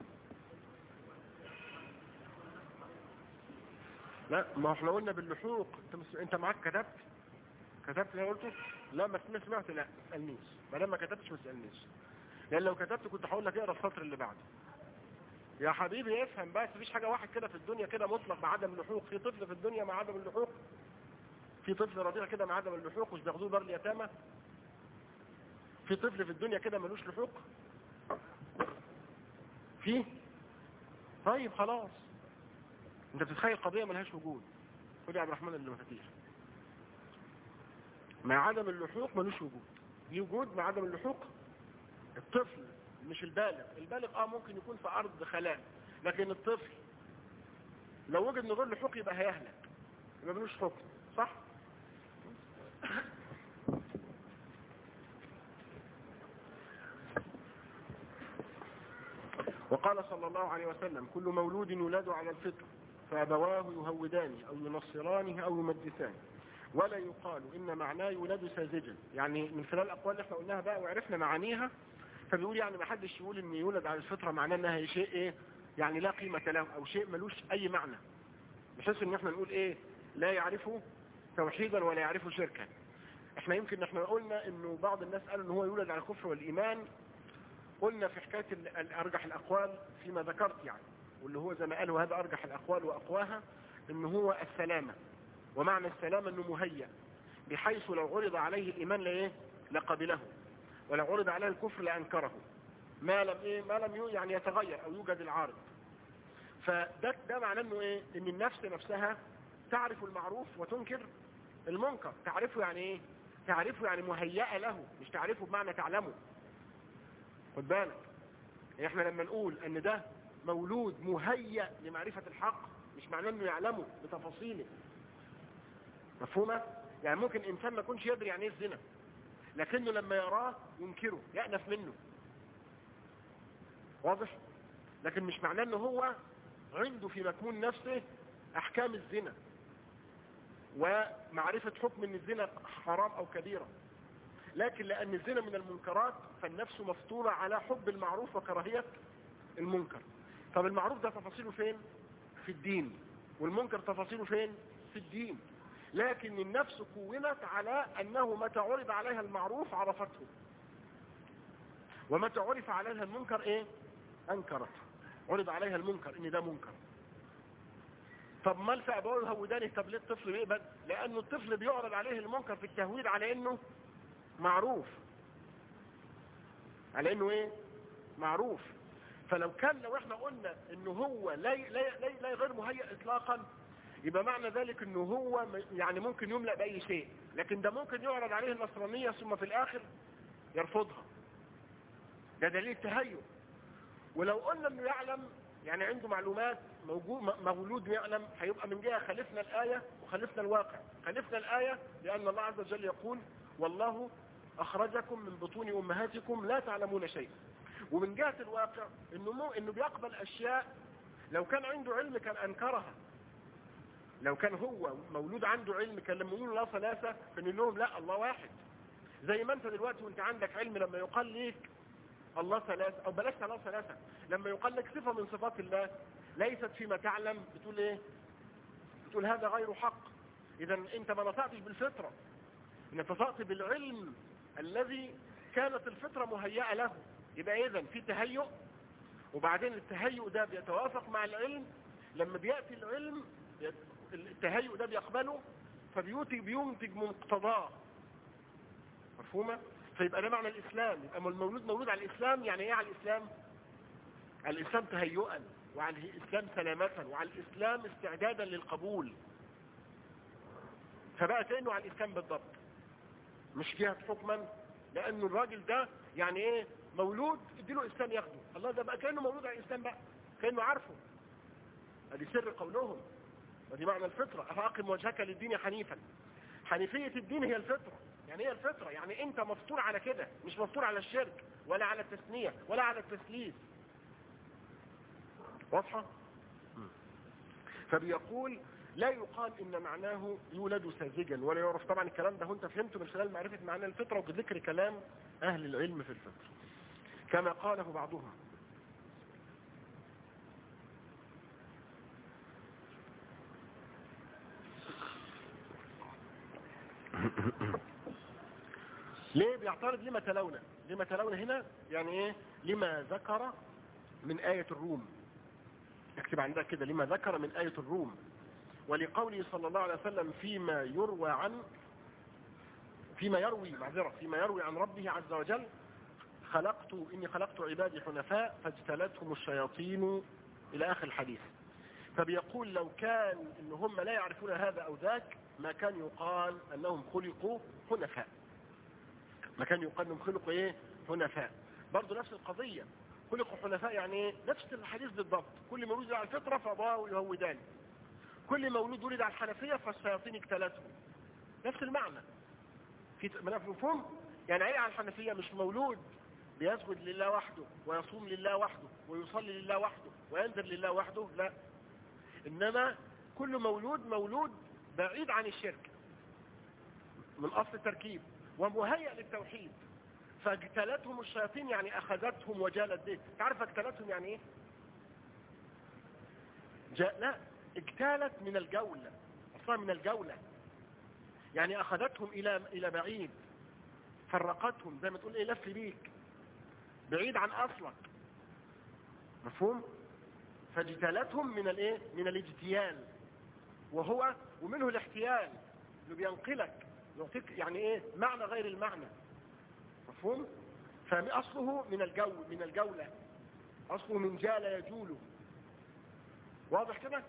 لا، ما احنا قلنا باللحوق. انت معاك كتبت اللي قلته؟ لا، ما سمعت. لا، ما تسالنيش. ما دام ما كتبتش ما تسالنيش، لان لو كتبت كنت هقول لك اقرا السطر اللي بعده. يا حبيبي افهم بس، مفيش حاجه واحد كده في الدنيا كده مطلق بعدم اللحوق. في طفل في الدنيا مع عدم اللحوق؟ في طفل رضيع كده مع عدم اللحوق مش بياخدوه دار اليتامى؟ في طفل في الدنيا كده ملوش لحوق؟ في؟ طيب خلاص، انت بتتخيل قضيه ملهاش وجود. خد يا عبد الرحمن المفاتيح. مع عدم اللحوق ملوش وجود. ليه وجود مع عدم اللحوق؟ الطفل مش البالغ ممكن يكون في ارض خلاء، لكن الطفل لو وجد من غير لحوق يبقى هيهلك، يبقى ملوش حكم، صح؟ وقال صلى الله عليه وسلم: كل مولود يولد على الفطر، فأبواه يهودانه أو ينصرانه أو يمجسانه، ولا يقال إن معناه يولد ساذجا. يعني من خلال الأقوال اللي احنا قلناها بقى وعرفنا معانيها، فبيقول يعني ما حدش يقول إن يولد على الفطرة معناه إنها شيء يعني لا قيمة له، أو شيء ملوش أي معنى، بحيث إن احنا نقول لا يعرف توحيدا ولا يعرف شركا. احنا احنا قلنا إنه بعض الناس قالوا إن هو يولد على الكفر والإيمان. قلنا في حكاية أرجح الأقوال فيما ذكرت يعني، واللي هو زي ما قالوا هذا أرجح الأقوال وأقواها، إنه هو السلامة. ومعنى السلامة إنه مهيأ، بحيث لو عرض عليه الإيمان لقبله، ولو عرض عليه الكفر لأنكره، ما لم يعني يتغير أو يوجد العارض. فده معناه إنه إن النفس نفسها تعرف المعروف وتنكر المنكر. تعرفه يعني تعرفه يعني مهيئة له، مش تعرفه بمعنى تعلمه. خد بالك، احنا لما نقول ان ده مولود مهيأ لمعرفة الحق، مش معناه انه يعلمه بتفاصيله. مفهومة؟ يعني ممكن انسان ما يكونش يدري يعني ايه الزنا، لكنه لما يراه ينكره، يأنف منه. واضح؟ لكن مش معناه انه هو عنده في مكمون نفسه احكام الزنا ومعرفة حكم ان الزنا حرام او كبيرة، لكن لأن الزنا من المنكرات فالنفس مفطورة على حب المعروف وكراهية المنكر. طب المعروف ده تفاصيله فين؟ في الدين. والمنكر تفاصيله فين؟ في الدين. لكن النفس كونت على أنه متى عرض عليها المعروف عرفته، ومتى عرف عليها المنكر أنكرت. عرض عليها المنكر إن ده منكر. طب ما الفئة بقول هوداني. طب ليه الطفل بيقبل؟ لأنه الطفل بيعرض عليه المنكر في التهويد على إنه معروف، على إنه معروف. فلو احنا قلنا انه هو لا غير مهيئ اطلاقا، يبقى معنى ذلك انه هو يعني ممكن يملأ باي شيء. لكن ده ممكن يعرض عليه النصرانية ثم في الاخر يرفضها. ده دليل التهيؤ. ولو قلنا انه يعلم، يعني عنده معلومات، مولود يعلم، هيبقى من جهة خالفنا الآية وخالفنا الواقع. خالفنا الآية لأن الله عز وجل يقول والله أخرجكم من بطون أمهاتكم لا تعلمون شيئا. ومن جهة الواقع إنه بيقبل أشياء لو كان عنده علم كان أنكرها. لو كان هو مولود عنده علم كان لما يقولوا الله ثلاثة فنقول لهم لا الله واحد. زي ما انت دلوقتي وانت عندك علم لما يقال ليك الله ثلاثة او بلاش الله ثلاثة، لما يقال لك صفة من صفات الله ليست فيما تعلم، بتقول ايه؟ بتقول هذا غير حق. اذا انت ما نطقتش بالفطرة، انت نطقت بالعلم الذي كانت الفطرة مهيئة له. يبقى اذا في تهيؤ، وبعدين التهيؤ ده بيتوافق مع العلم. لما بيأتي العلم التهيؤ ده بيقبله بينتج مقتضاه. مفهومة؟ فيبقى ده معنى الإسلام. يبقى المولود مولود على الإسلام. يعني ايه على الإسلام؟ على الإسلام تهيئا، وعلى الإسلام سلامة، وعلى الإسلام استعدادا للقبول. فبقى كأنه على الإسلام بالضبط، مش جهة حكما. لأنه الراجل ده يعني ايه مولود اديله إسلام ياخده. الله ده بقى كأنه مولود على الإسلام، بقى كأنه عارفه. ادي سر قولهم، ودي معنى الفطرة. أفأقم وجهك للدين حنيفا. حنيفية الدين هي الفطرة. يعني ايه الفطرة؟ يعني انت مفطور على كده، مش مفطور على الشرك ولا على التثنية ولا على التثليث. واضحة؟ فبيقول لا يقال ان معناه يولد ساذجا ولا يعرف. طبعا الكلام ده انت فهمته من خلال معرفة معنى الفطرة وبذكر كلام اهل العلم في الفطرة كما قاله بعضهم. ليه بيعترض؟ لما تلونا. لما تلونا هنا يعني ايه؟ لما ذكر من آية الروم. اكتب عندك كده لما ذكر من آية الروم. ولقوله صلى الله عليه وسلم فيما يروي عن ربه عز وجل إني خلقت عبادي حنفاء فاجتلتهم الشياطين إلى آخر الحديث. فبيقول لو كان إن هم لا يعرفون هذا أو ذاك ما كان يقال أنهم خلقوا حنفاء. ما كان يقال أنهم خلقوا إيه؟ حنفاء. برضو نفس القضية، خلقوا حنفاء يعني إيه؟ نفس الحديث بالضبط. كل مولود على الفطرة فأبواه يهودان، كل مولود ولد على الحنفية فالشياطين اجتلته. نفس المعنى في مفهوم. يعني ايه على الحنفية؟ مش مولود بيسجد لله وحده ويصوم لله وحده ويصلي لله وحده وينذر لله وحده، لا. انما كل مولود بعيد عن الشرك من اصل التركيب ومهيئ للتوحيد. فاجتلتهم الشياطين يعني اخذتهم وجالت به. تعرف اجتلتهم يعني ايه؟ لا، اجتالت من الجولة، اصلا من الجولة يعني اخذتهم الى بعيد، فرقتهم زي ما تقول ايه لف بيك بعيد عن اصلك. مفهوم؟ فاجتالتهم من الايه؟ من الاجتيال، ومنه الاحتيال اللي بينقلك يعطيك يعني ايه معنى غير المعنى. مفهوم؟ فاصله من الجولة، اصله من جال يجول. واضح كده؟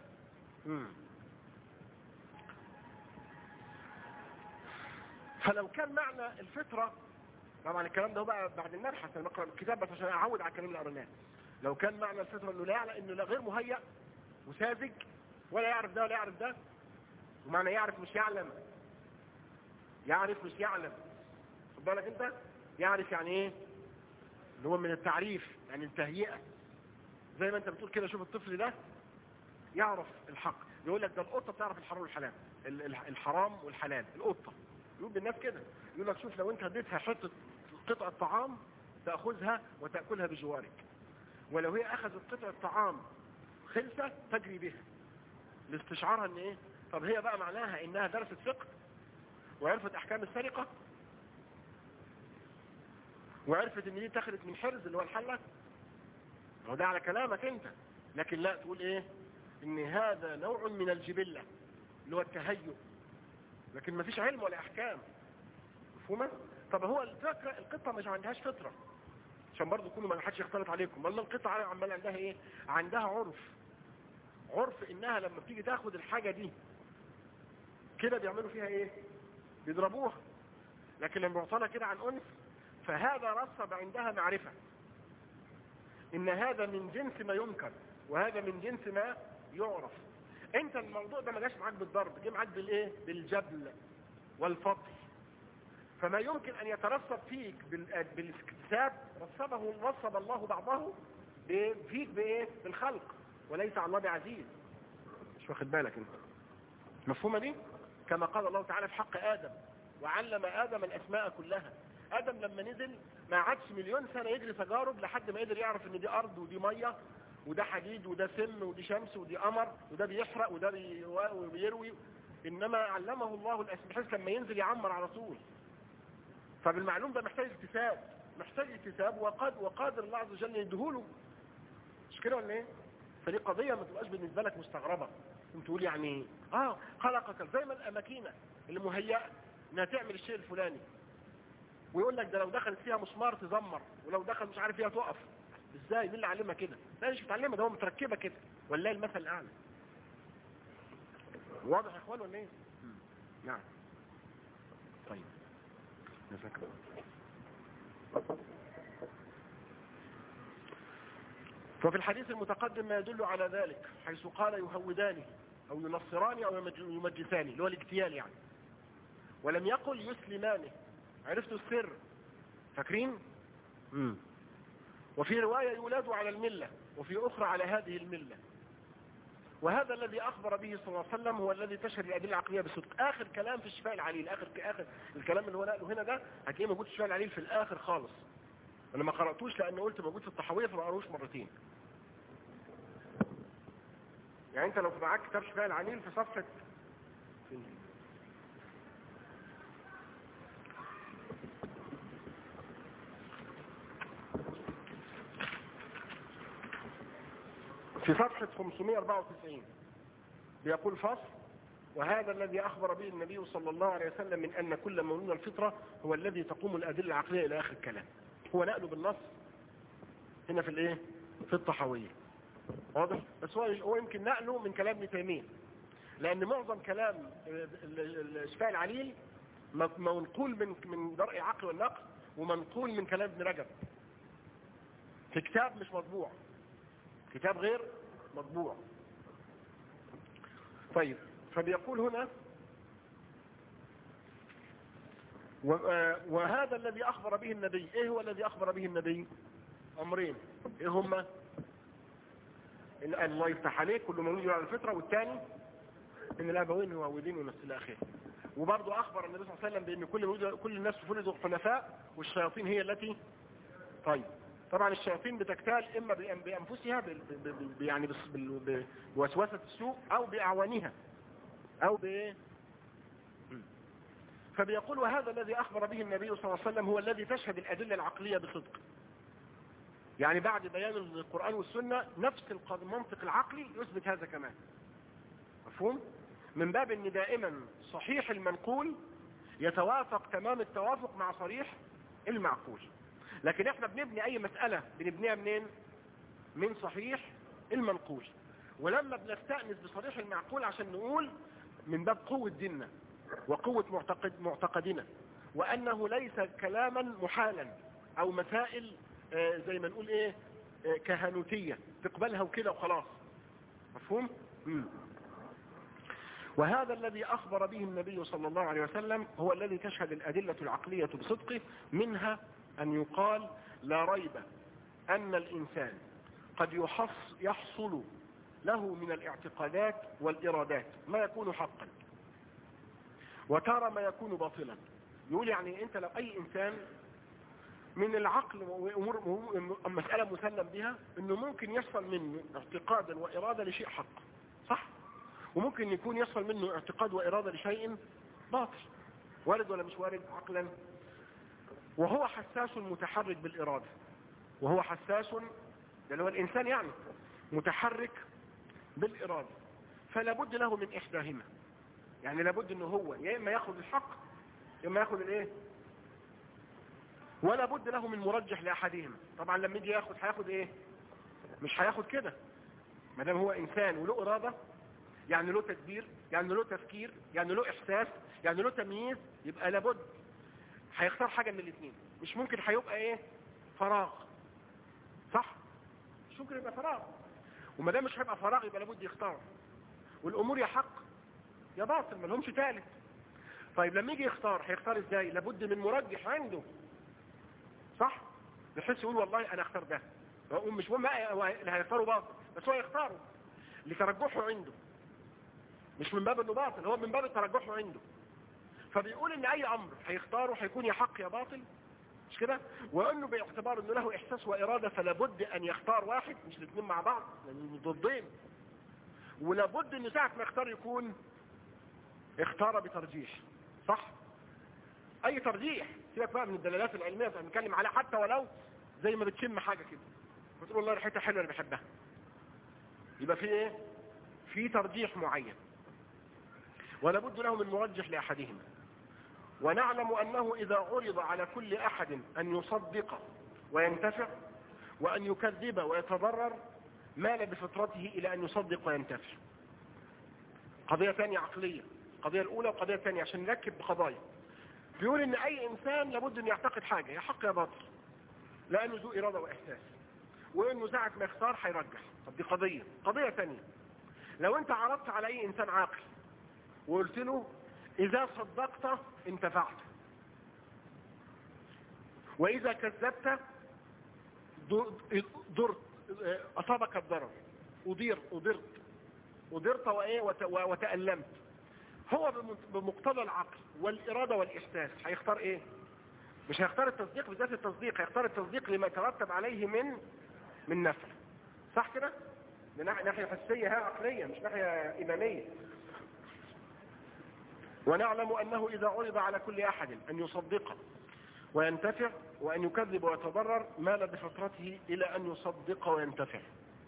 فلو كان معنى الفطرة، طبعا الكلام ده هو بقى بعد النبحث انا بقرا الكتاب بس عشان اعود على الكلام اللي قريناه. لو كان معنى الفطرة انه لا يعلم، انه لا غير مهيأ وساذج ولا يعرف ده ولا يعرف ده، ومعنى يعرف مش يعلم، يعرف مش يعلم. خد بالك انت، يعرف يعني ايه؟ اللي هو من التعريف يعني التهيئة. زي ما انت بتقول كده، شوف الطفل ده يعرف الحق، يقول لك ده القطة بتعرف الحرام والحلال، الحرام والحلال. القطة يقول بالناس كده، يقول لك شوف لو انت اديتها حتة قطعة طعام تأخذها وتأكلها بجوارك، ولو هي اخذت قطعة طعام خلسة تجري بها لاستشعارها ان ايه. طب هي بقى معناها انها درست فقه وعرفت احكام السرقة وعرفت ان دي تاخدت من حرز اللي هو الحلة. هو ده على كلامك انت، لكن لا تقول ايه ان هذا نوع من الجبلة اللي هو التهيؤ، لكن ما فيش علم ولا احكام. مفهومة؟ طب هو الفكرة القطة مش عندهاش فطرة، عشان برضو كله ما حدش يختلط عليكم. والله القطة عمال عندها ايه؟ عندها عرف انها لما بتيجي تاخد الحاجة دي كده بيعملوا فيها ايه؟ بيضربوها. لكن لما يعطانا كده عن انف فهذا رصب عندها معرفة ان هذا من جنس ما ينكر وهذا من جنس ما يعرف. انت الموضوع ده ما جاش معاك بالضرب، جه معاك بالايه؟ بالجبل والفضل. فما يمكن ان يترصب فيك بالاكتساب رصب الله بعضه فيك بايه؟ بالخلق، وليس على الله بعزيز. مش واخد بالك انت؟ مفهومه دي؟ كما قال الله تعالى في حق ادم: وعلم ادم الاسماء كلها. ادم لما نزل ما عادش مليون سنه يجري تجارب لحد ما قدر يعرف ان دي ارض ودي ميه وده حديد وده سم ودي شمس ودي قمر وده بيحرق وده بيروي. انما علمه الله الاسماء بحيث لما ينزل يعمر على طول. فبالمعلوم ده محتاج اكتساب وقادر الله عز وجل يديهوله. مش كده ولا ايه؟ فدي قضيه ما تبقاش بالنسبه لك مستغربه. انت تقول يعني خلقك زي ما الاماكنه اللي مهيئه انها تعمل الشيء الفلاني، ويقول لك ده لو دخلت فيها مسمار تزمر، ولو دخل مش عارف فيها تقف. ازاي؟ مين اللي علمها كده؟ لا مش متعلمه، ده هو متركبه كده. والله المثل الاعلى. واضح يا اخوان ولا ايه؟ نعم. طيب نفكر. ففي الحديث المتقدم ما يدل على ذلك، حيث قال يهوداني او ينصراني او يمجساني، اللي هو الاجتيال يعني. ولم يقل يسلمانه. عرفتوا السر؟ فاكرين؟ وفي رواية يولد على الملة، وفي أخرى على هذه الملة. وهذا الذي أخبر به صلى الله عليه وسلم هو الذي تشهد الأدلة العقلية بالصدق. آخر كلام في الشفاء العليل، آخر الكلام اللي هو نقله هنا ده هتلاقيه موجود في الشفاء العليل في الآخر خالص. أنا ما قرأتوش لأنه قلت موجود في الطحاوية فما قرأوش مرتين. يعني أنت لو معاك كتاب شفاء العليل في صفحة في صفحة 594 بيقول فصل: وهذا الذي أخبر به النبي صلى الله عليه وسلم من أن كل مولود الفطرة هو الذي تقوم الأدلة العقلية إلى آخر الكلام. هو نقله بالنص هنا في الإيه؟ في الطحاوية. واضح؟ بس هو يمكن نقله من كلام ابن تيمية، لأن معظم كلام الشفاء العليل منقول من درء العقل والنقل، ومنقول من كلام ابن رجب في كتاب مش مطبوع، كتاب غير مطبوع. طيب، فبيقول هنا: وهذا الذي أخبر به النبي. إيه هو الذي أخبر به النبي؟ أمرين. إيه هما؟ إن الله يفتح عليك كل مولود على الفطرة، والثاني إن الأبوين يعودين ونفس الآخر. وبرضه أخبر النبي صلى الله عليه وسلم بأن كل الناس ولدوا حنفاء، والشياطين هي التي طيب. طبعا الشياطين بتكتال إما بأنفسها يعني بوسوسة السوء، أو بأعوانها، أو بإيه. فبيقول: وهذا الذي أخبر به النبي صلى الله عليه وسلم هو الذي تشهد الأدلة العقلية بصدق. يعني بعد بيان القرآن والسنة نفس المنطق العقلي يثبت هذا كمان. مفهوم؟ من باب ان دائما صحيح المنقول يتوافق تمام التوافق مع صريح المعقول. لكن احنا بنبني اي مسألة بنبنيها منين؟ من صحيح المنقول. ولما بنستأنس بصريح المعقول عشان نقول من باب قوة ديننا وقوة معتقدنا، وانه ليس كلاما محالا او مسائل زي ما نقول ايه كهنوتية تقبلها وكده وخلاص. مفهوم؟ وهذا الذي أخبر به النبي صلى الله عليه وسلم هو الذي تشهد الأدلة العقلية بصدقه. منها أن يقال: لا ريب أن الإنسان قد يحصل له من الاعتقادات والإرادات ما يكون حقا، وترى ما يكون باطلا. يقول يعني أنت لو أي إنسان من العقل مسألة مسلم بها أنه ممكن يحصل منه اعتقادا وإرادة لشيء حق، صح؟ وممكن يكون يحصل منه اعتقاد وإرادة لشيء باطل. وارد ولا مش وارد عقلا؟ وهو حساس متحرك بالإرادة، وهو حساس اللي هو الإنسان يعني متحرك بالإرادة، فلا بد له من إحداهما. يعني لابد أنه هو يا إما يأخذ الحق يا إما يأخذ الإيه، ولا بد له من مرجح لأحدهما. طبعا لما يجي يأخذ هيأخذ إيه؟ مش هيأخذ كده. ما دام هو إنسان وله إرادة، يعني له تدبير، يعني له تفكير، يعني له إحساس، يعني له تمييز، يبقى لابد هيختار حاجة من الاثنين. مش ممكن هيبقى ايه؟ فراغ. صح؟ مش ممكن يبقى فراغ. وما دام مش هيبقى فراغ يبقى لابد يختار. والامور يا حق يا باطل، ما لهمش ثالث. طيب لما يجي يختار هيختار ازاي؟ لابد من مرجح عنده. صح؟ بحيث يقول والله انا اختار ده. مش مهم اللي هيختاره باطل، بس هو يختاره لترجحه عنده، مش من باب انه باطل، هو من باب ترجحه عنده. فبيقول ان اي امر هيختاره هيكون يا حق يا باطل، مش كده؟ وانه باعتبار انه له احساس وارادة فلابد ان يختار واحد، مش الاثنين مع بعض لان ضدين. ولابد انه ساعة ما يختار يكون اختار بترجيح. صح؟ اي ترجيح، سيبك بقى من الدلالات العلمية بنتكلم عليها، حتى ولو زي ما بتشم حاجة كده بتقول والله ريحتها حلوة انا بحبها، يبقى في ايه؟ في ترجيح معين، ولابد له من مرجح لاحدهما. ونعلم انه اذا عرض على كل احد ان يصدق وينتفع وان يكذب ويتضرر مال بفطرته الى ان يصدق وينتفع. قضية ثانية عقلية، القضية الاولى وقضية ثانية عشان نركب بقضايا. بيقول ان اي انسان لابد ان يعتقد حاجة يا حق يا باطل، لانه ذو ارادة واحساس، وانه ساعة ما يختار هيرجح. طب دي قضية ثانية. لو انت عرضت على اي انسان عاقل وقلت له اذا صدقت انتفعت واذا كذبت ضرت، اصابك الضرر، اضرت وايه وتألمت. هو بمقتضى العقل والارادة والاحساس هيختار ايه؟ مش هيختار التصديق بذات التصديق، هيختار التصديق لما يترتب عليه من نفع. صح كده؟ من ناحية حسية، ها، عقلية، مش ناحية إيمانية. ونعلم أنه إذا عرض على كل أحد أن يصدق وينتفع وأن يكذب ويتضرر مال بفطرته إلى أن يصدق وينتفع.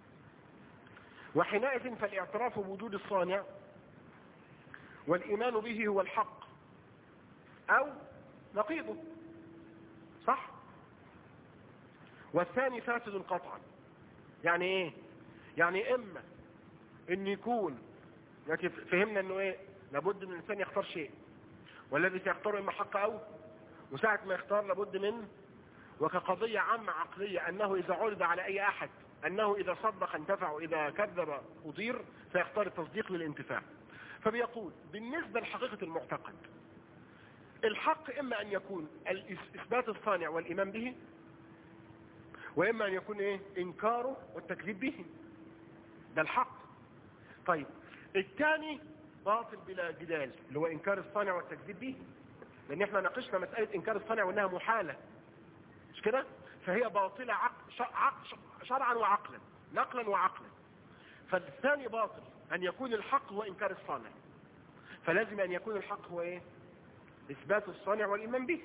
وحينئذ فالاعتراف بوجود الصانع والإيمان به هو الحق أو نقيضه. صح؟ والثاني فاسد قطعا. يعني ايه؟ يعني اما ان يكون، لكن فهمنا انه ايه؟ لابد من الانسان يختار شيء، والذي سيختاره اما حق او، وساعة ما يختار لابد من، وكقضية عامة عقلية انه اذا عرض على اي احد انه اذا صدق انتفع واذا كذب اضير، سيختار التصديق للانتفاع. فبيقول بالنسبة لحقيقة المعتقد، الحق اما ان يكون اثبات الصانع والايمان به، واما ان يكون ايه؟ انكاره والتكذيب به. ده الحق. طيب الثاني باطل بلا جدال، اللي هو انكار الصانع والتكذيب به، لان احنا ناقشنا مسألة انكار الصانع وانها محالة، مش كده؟ فهي باطلة شرعا وعقلا، نقلا وعقلا. فالثاني باطل ان يكون الحق هو انكار الصانع، فلازم ان يكون الحق هو ايه؟ اثبات الصانع والايمان به.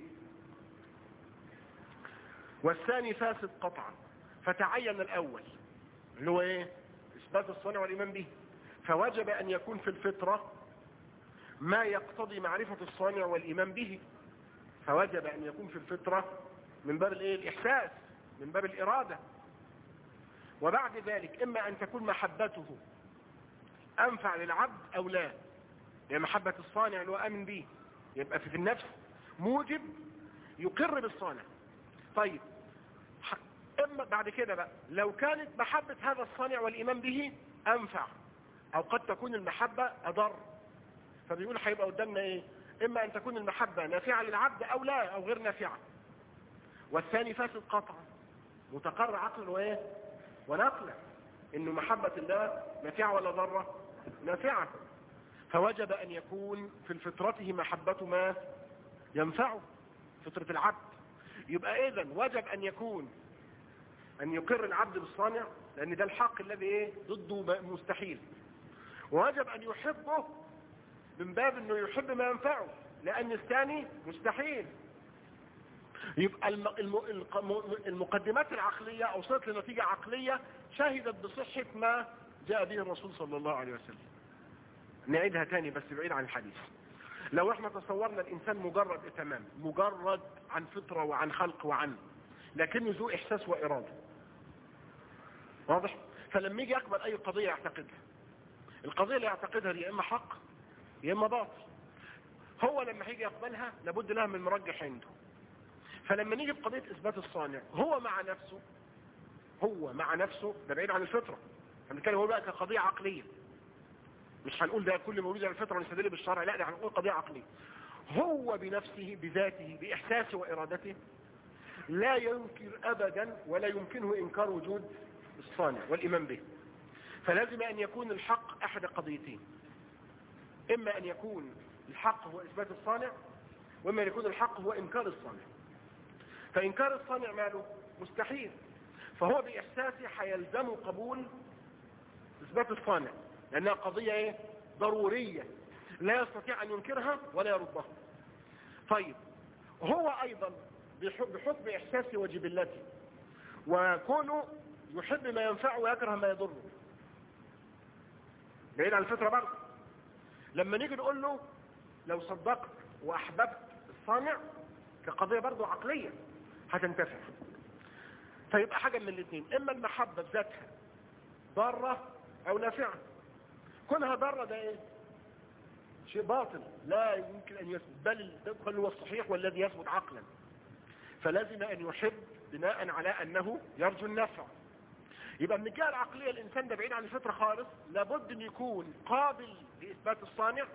والثاني فاسد قطعا، فتعين الاول اللي هو ايه؟ اثبات الصانع والايمان به، فوجب ان يكون في الفطرة ما يقتضي معرفة الصانع والايمان به. فوجب ان يكون في الفطرة من باب الايه؟ الاحساس، من باب الارادة. وبعد ذلك اما ان تكون محبته انفع للعبد او لا، يعني محبة الصانع اللي هو امن به يبقى في النفس موجب يقر بالصانع. طيب اما بعد كده بقى لو كانت محبة هذا الصانع والايمان به انفع، او قد تكون المحبة اضر، فبيقول هيبقى قدامنا ايه؟ اما ان تكون المحبة نافعة للعبد او لا، او غير نافعة. والثاني فاسد قطعا، متقرر عقلا وايه؟ ونقلا، انه محبة الله نافعة ولا ضرة؟ نافعة. فوجب ان يكون في فطرته محبة ما ينفعه، فطرة العبد. يبقى اذا وجب ان يكون ان يقر العبد بالصانع، لان ده الحق الذي ايه؟ ضده مستحيل. ووجب ان يحبه من باب انه يحب ما ينفعه، لان الثاني مستحيل. يبقى المقدمات العقلية اوصلت لنتيجة عقلية شهدت بصحة ما جاء به الرسول صلى الله عليه وسلم. نعيدها تاني بس بعيد عن الحديث. لو احنا تصورنا الانسان مجرد تمام، مجرد عن فطرة وعن خلق وعن، لكنه ذو احساس وارادة، واضح؟ فلما يجي يقبل اي قضية يعتقدها، القضية اللي يعتقدها دي يا اما حق يا اما باطل. هو لما هيجي يقبلها لابد لها من مرجح عنده، فلما نيجي بقضية اثبات الصانع، هو مع نفسه ده بعيد عن الفطرة. هنتكلم هو بقى كقضية عقلية، مش هنقول ده كل مولود على الفطرة ونستدل بالشرع، لا، ده هنقول قضية عقلية. هو بنفسه بذاته بإحساسه وإرادته لا ينكر أبدا ولا يمكنه إنكار وجود الصانع والإيمان به. فلازم أن يكون الحق أحد قضيتين، إما أن يكون الحق هو إثبات الصانع، وإما أن يكون الحق هو إنكار الصانع. فإنكار الصانع ماله مستحيل، فهو بإحساسه حيلزم قبول إثبات الصانع، لأنها قضية إيه؟ ضرورية لا يستطيع أن ينكرها ولا يردها. طيب هو أيضا بحكم إحساسه وجبلته وكونه يحب ما ينفعه ويكره ما يضره، بعيد عن الفطرة برضه. لما نيجي نقول له لو صدقت وأحببت الصانع كقضية برضه عقلية هتنتفع. فيبقى حاجة من الاثنين، إما المحبة بذاتها ضارة أو نافعة. كونها ضارة ده إيه؟ شيء باطل لا يمكن أن يثبت، بل هو الصحيح والذي يثبت عقلا. فلازم أن يحب بناء على أنه يرجو النفع. يبقى من الجهة العقلية الإنسان ده بعيد عن الفطرة خالص، لابد أن يكون قابل لإثبات الصانع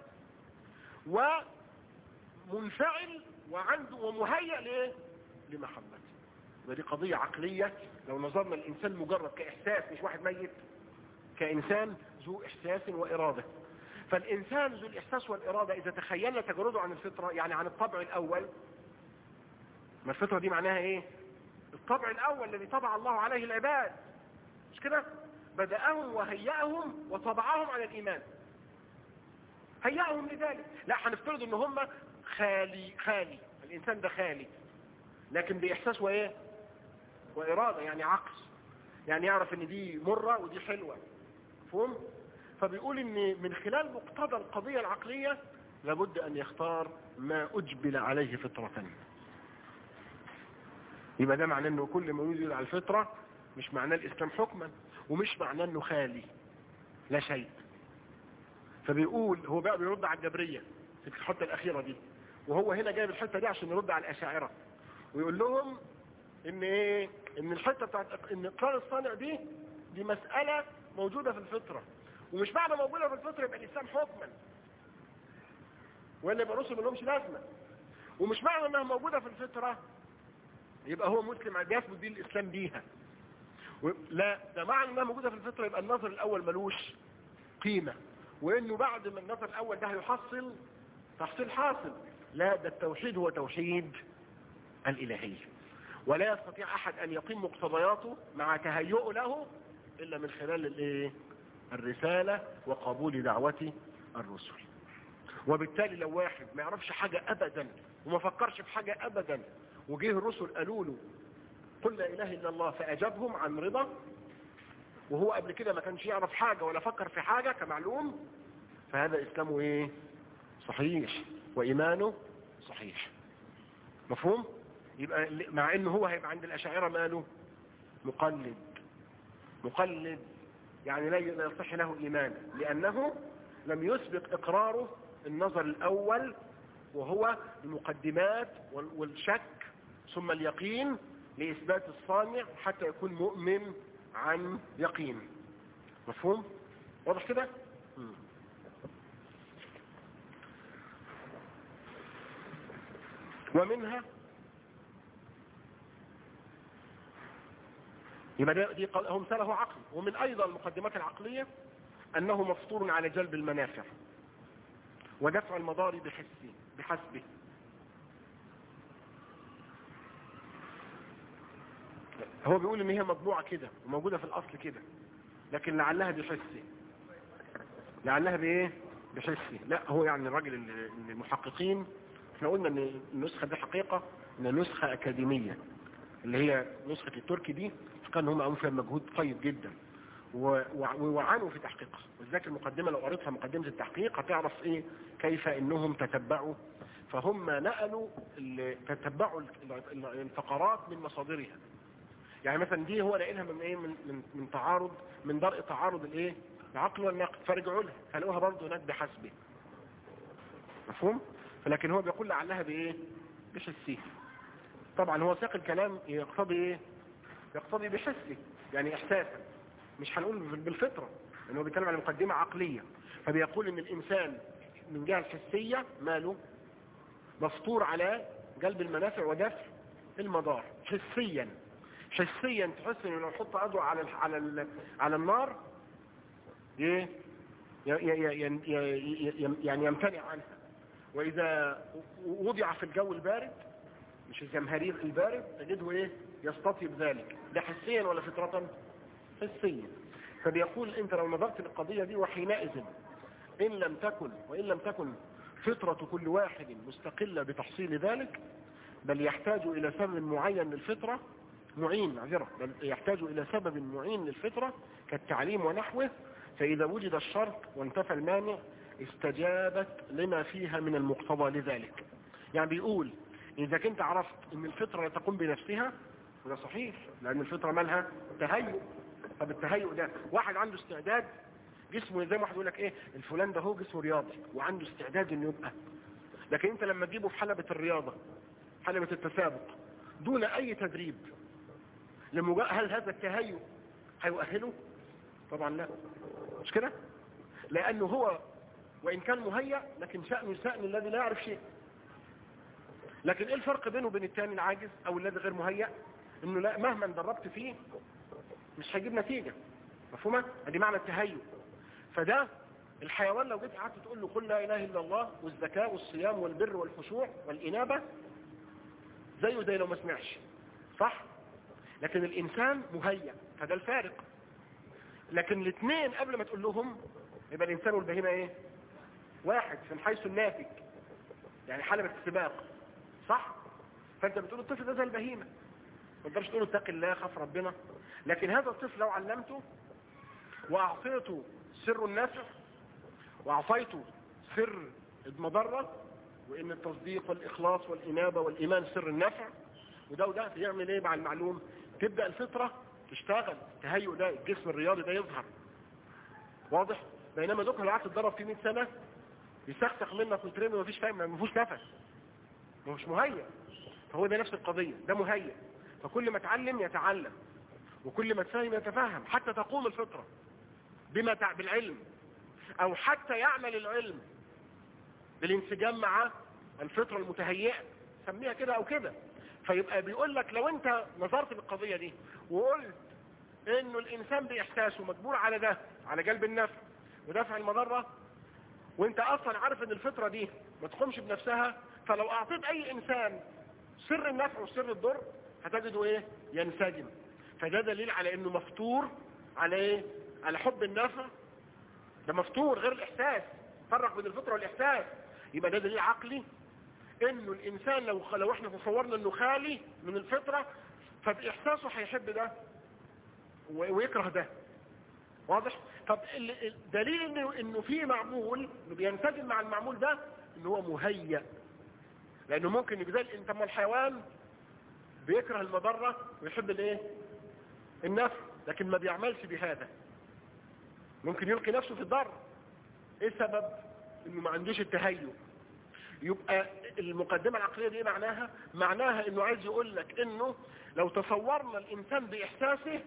ومنفعل وعنده ومهيأ لإيه؟ لمحبته. ودي قضية عقلية لو نظرنا الإنسان مجرد كإحساس، مش واحد ميت، كإنسان ذو إحساس وإرادة. فالإنسان ذو الإحساس والإرادة إذا تخيلنا تجرده عن الفطرة، يعني عن الطبع الأول. ما الفطرة دي معناها إيه؟ الطبع الأول الذي طبع الله عليه العباد، مش كده؟ بدأهم وهيأهم وطبعهم على الإيمان، هيأهم لذلك. لا، هنفترض إن هم خالي الإنسان ده خالي، لكن بإحساس وإيه؟ وإرادة، يعني عقل، يعني يعرف إن دي مرة ودي حلوة، فهم؟ فبيقول إن من خلال مقتضى القضية العقلية لابد أن يختار ما أجبل عليه فطرة. يبقى ده معناه إنه كل ما يوجد على الفطرة، مش معناه الإسلام حكما، ومش معناه إنه خالي لا شيء. فبيقول هو بقى بيرد على الجبرية في الحتة الأخيرة دي، وهو هنا جايب الحتة دي عشان يرد على الأشاعرة ويقول لهم إن إيه؟ إن الحتة بتاعت إن إقرار الصانع دي مسألة موجودة في الفطرة، ومش معنى موجودة في الفطرة يبقى الإسلام حكما، ولا يبقى رسل ما لهمش لازمة. ومش معنى إنها موجودة في الفطرة يبقى هو مسلم بيثبت بيه الإسلام بيها. لا، ده معنى إنها موجودة في الفطرة يبقى النظر الأول ملوش قيمة، وإنه بعد ما النظر الأول ده هيحصل تحصيل حاصل. لا، ده التوحيد هو توحيد الإلهية، ولا يستطيع أحد أن يقيم مقتضياته مع تهيئه له إلا من خلال الرسالة وقبول دعوة الرسل. وبالتالي لو واحد ما يعرفش حاجة أبدا وما فكرش في حاجة أبدا، وجيه الرسل قالوا له قل لا إله إلا الله فأجابهم عن رضا، وهو قبل كده ما كانش يعرف حاجة ولا فكر في حاجة كمعلوم، فهذا إسلامه إيه؟ صحيح، وإيمانه صحيح. مفهوم؟ يبقى مع إنه هو هيبقى عند الأشاعرة ماله مقلد، يعني لا يصح له إيمان، لأنه لم يسبق إقراره النظر الأول وهو المقدمات والشك ثم اليقين لإثبات الصانع حتى يكون مؤمن عن يقين. مفهوم؟ واضح كده؟ ومنها يبقى دي هم سله عقل. ومن أيضا المقدمات العقلية أنه مفطور على جلب المنافع ودفع المضار بحسبه. هو بيقول ان هي مطبوعة كده وموجودة في الأصل كده، لكن لعلها بحسه، لعلها بايه؟ بحسه. لا، هو يعني الراجل المحققين، احنا قلنا ان النسخة دي حقيقة ان نسخة أكاديمية، اللي هي نسخة التركي دي كان هم عملوا فيها مجهود طيب جدا ووعانوا في تحقيقها. وذلك المقدمة لو قريتها مقدمة التحقيق هتعرف ايه كيف انهم تتبعوا. فهم نقلوا تتبعوا الفقرات من مصادرها. يعني مثلا دي هو نقلها من ايه؟ من تعارض، من درء تعارض الايه؟ العقل والنقل، فرجعوا لها فلقوها برضه هناك بحسبه. مفهوم؟ فلكن هو بيقول لعلها بايه؟ بحسيه. طبعا هو سياق الكلام يقتضي ايه؟ يقتضي بحسه، يعني احساسا، مش هنقول بالفطرة، لانه بيتكلم عن مقدمة عقلية. فبيقول ان الانسان من جهة الحسية ماله مفطور على جلب المنافع ودفع المضار حسيا. حسيا تحس انه لو حط اضوء على النار ايه يعني يمتنع عنها، واذا وضع في الجو البارد مش الزمهرير البارد تجده ايه يستطيب ذلك. ده حسيا ولا فطرة؟ حسيا. فبيقول انت لو نظرت للقضية دي وحينئذ وإن لم تكن فطرة كل واحد مستقلة بتحصيل ذلك، بل يحتاج إلى سبب معين للفطرة بل يحتاج إلى سبب معين للفطرة كالتعليم ونحوه. فإذا وجد الشرط وانتفى المانع استجابت لما فيها من المقتضى لذلك. يعني بيقول إذا كنت عرفت أن الفطرة لا تقوم بنفسها، وده صحيح لأن الفطرة مالها تهيؤ. طب التهيؤ ده واحد عنده استعداد جسمه، زي ما واحد يقول لك ايه الفلان ده هو جسمه رياضي وعنده استعداد انه يبقى، لكن انت لما تجيبه في حلبة الرياضة، حلبة التسابق، دون اي تدريب هل هذا التهيؤ هيؤهله؟ طبعا لا، مش كده؟ لانه هو وان كان مهيأ لكن شأنه شأن الذي لا يعرف شيء. لكن ايه الفرق بينه وبين الثاني العاجز او الذي غير مهيأ؟ انه لا مهما دربت فيه مش هيجيب نتيجة. مفهومة؟ ادي معنى التهيؤ. فده الحيوان لو جيت قعدت تقول له قل لا اله الا الله والزكاة والصيام والبر والخشوع والانابة زيه زي لو ما سمعش، صح؟ لكن الانسان مهيأ، فده الفارق. لكن الاثنين قبل ما تقول لهم يبقى الانسان والبهيمة ايه؟ واحد من حيث الناتج، يعني حلبة السباق، صح؟ فانت بتقول الطفل ده زي البهيمة، ما تقدرش تقول له اتق الله خاف ربنا. لكن هذا الطفل لو علمته واعطيته سر النافع واعطيته سر المضرة، وان التصديق والاخلاص والانابة والايمان سر النافع، وده يعمل ايه مع المعلوم؟ تبدأ الفطرة تشتغل، التهيؤ ده الجسم الرياضي ده يظهر، واضح؟ بينما دوك لو قعدت تتدرب فيه 100 سنة يسخسخ منك ويترمي ومفيش فاهم، ما فيهوش نفس، ما هوش مهيئ. فهو ده نفس القضية، ده مهيئ. فكل ما اتعلم يتعلم، وكل ما تفهم يتفهم، حتى تقوم الفطرة بالعلم، او حتى يعمل العلم بالانسجام مع الفطرة المتهيئة، سميها كده او كده. فيبقى بيقول لك لو انت نظرت للقضية دي وقلت انه الانسان باحساسه مجبور على ده، على جلب النفع ودفع المضرة، وانت اصلا عارف ان الفطرة دي ما تقومش بنفسها، فلو اعطيت اي انسان سر النفع وسر الضر هتجده ايه؟ ينسجم. فده دليل على انه مفطور على ايه؟ على حب النفع. ده مفطور غير الاحساس، فرق بين الفطرة والاحساس. يبقى ده دليل عقلي انه الانسان لو احنا تصورنا انه خالي من الفطرة، فباحساسه هيحب ده ويكره ده، واضح؟ طب الدليل انه في معمول بينسجم مع المعمول ده انه هو مهيأ، لانه ممكن يجزل. انت ما الحيوان بيكره المضرة ويحب الايه؟ النفع، لكن ما بيعملش بهذا، ممكن يلقي نفسه في الضر. ايه السبب؟ انه ما عندوش التهيؤ. يبقى المقدمة العقلية دي معناها انه عايز يقول لك انه لو تصورنا الانسان باحساسه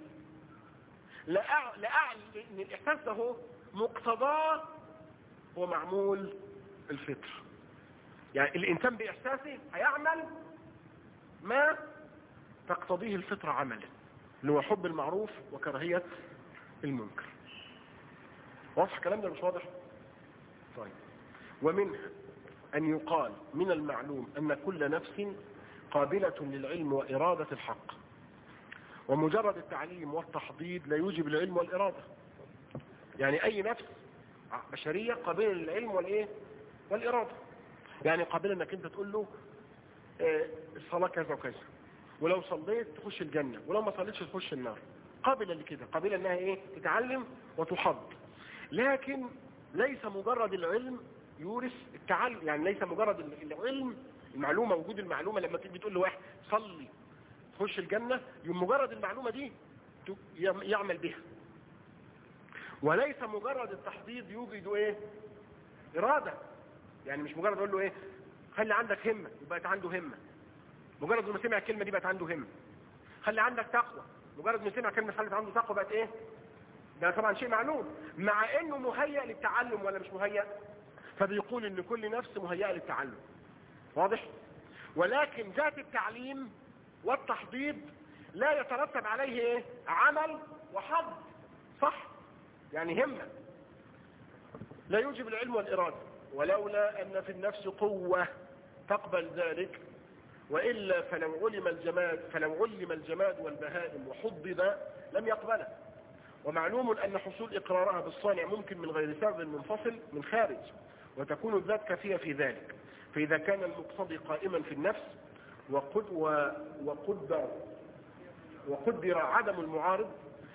ان الاحساس ده هو مقتضاه هو معمول الفطر. يعني الانسان باحساسه هيعمل ما تقتضيه الفطرة عمله، اللي هو حب المعروف وكراهية المنكر. واضح الكلام ده مش واضح؟ طيب. ومنها أن يقال من المعلوم أن كل نفس قابلة للعلم وإرادة الحق، ومجرد التعليم والتحضيض لا يوجب العلم والإرادة. يعني أي نفس بشرية قابلة للعلم والإيه؟ والإرادة. يعني قابلة أنك أنت تقول له الصلاة كذا وكذا، ولو صليت تخش الجنة، ولو ما صليتش تخش النار. قابلة لكده، قابلة أنها إيه؟ تتعلم وتحض. لكن ليس مجرد العلم يورث التعلم. يعني ليس مجرد العلم، المعلومة، وجود المعلومة، لما تيجي تقول لواحد صلي تخش الجنة، مجرد المعلومة دي يعمل بها. وليس مجرد التحضيض يوجد ايه؟ إرادة. يعني مش مجرد اقول له ايه؟ خلي عندك همة، يبقى عنده همة. مجرد ما سمع الكلمة دي بقت عنده همة. خلي عندك تقوى، مجرد ما سمع كلمة خلت عنده تقوى بقت ايه؟ ده طبعا شيء معلوم، مع انه مهيأ للتعلم ولا مش مهيأ. فبيقول ان كل نفس مهيئة للتعلم، واضح؟ ولكن ذات التعليم والتحضيض لا يترتب عليه ايه؟ عمل وحظ، صح؟ يعني همة لا يوجب العلم والإرادة، ولولا أن في النفس قوة تقبل ذلك، وإلا فلو علم الجماد والبهائم وحضض لم يقبله. ومعلوم أن حصول إقرارها بالصانع ممكن من غير سبب منفصل من خارج، وتكون الذات كافية في ذلك. فإذا كان المقتضي قائما في النفس وقدر عدم المعارض،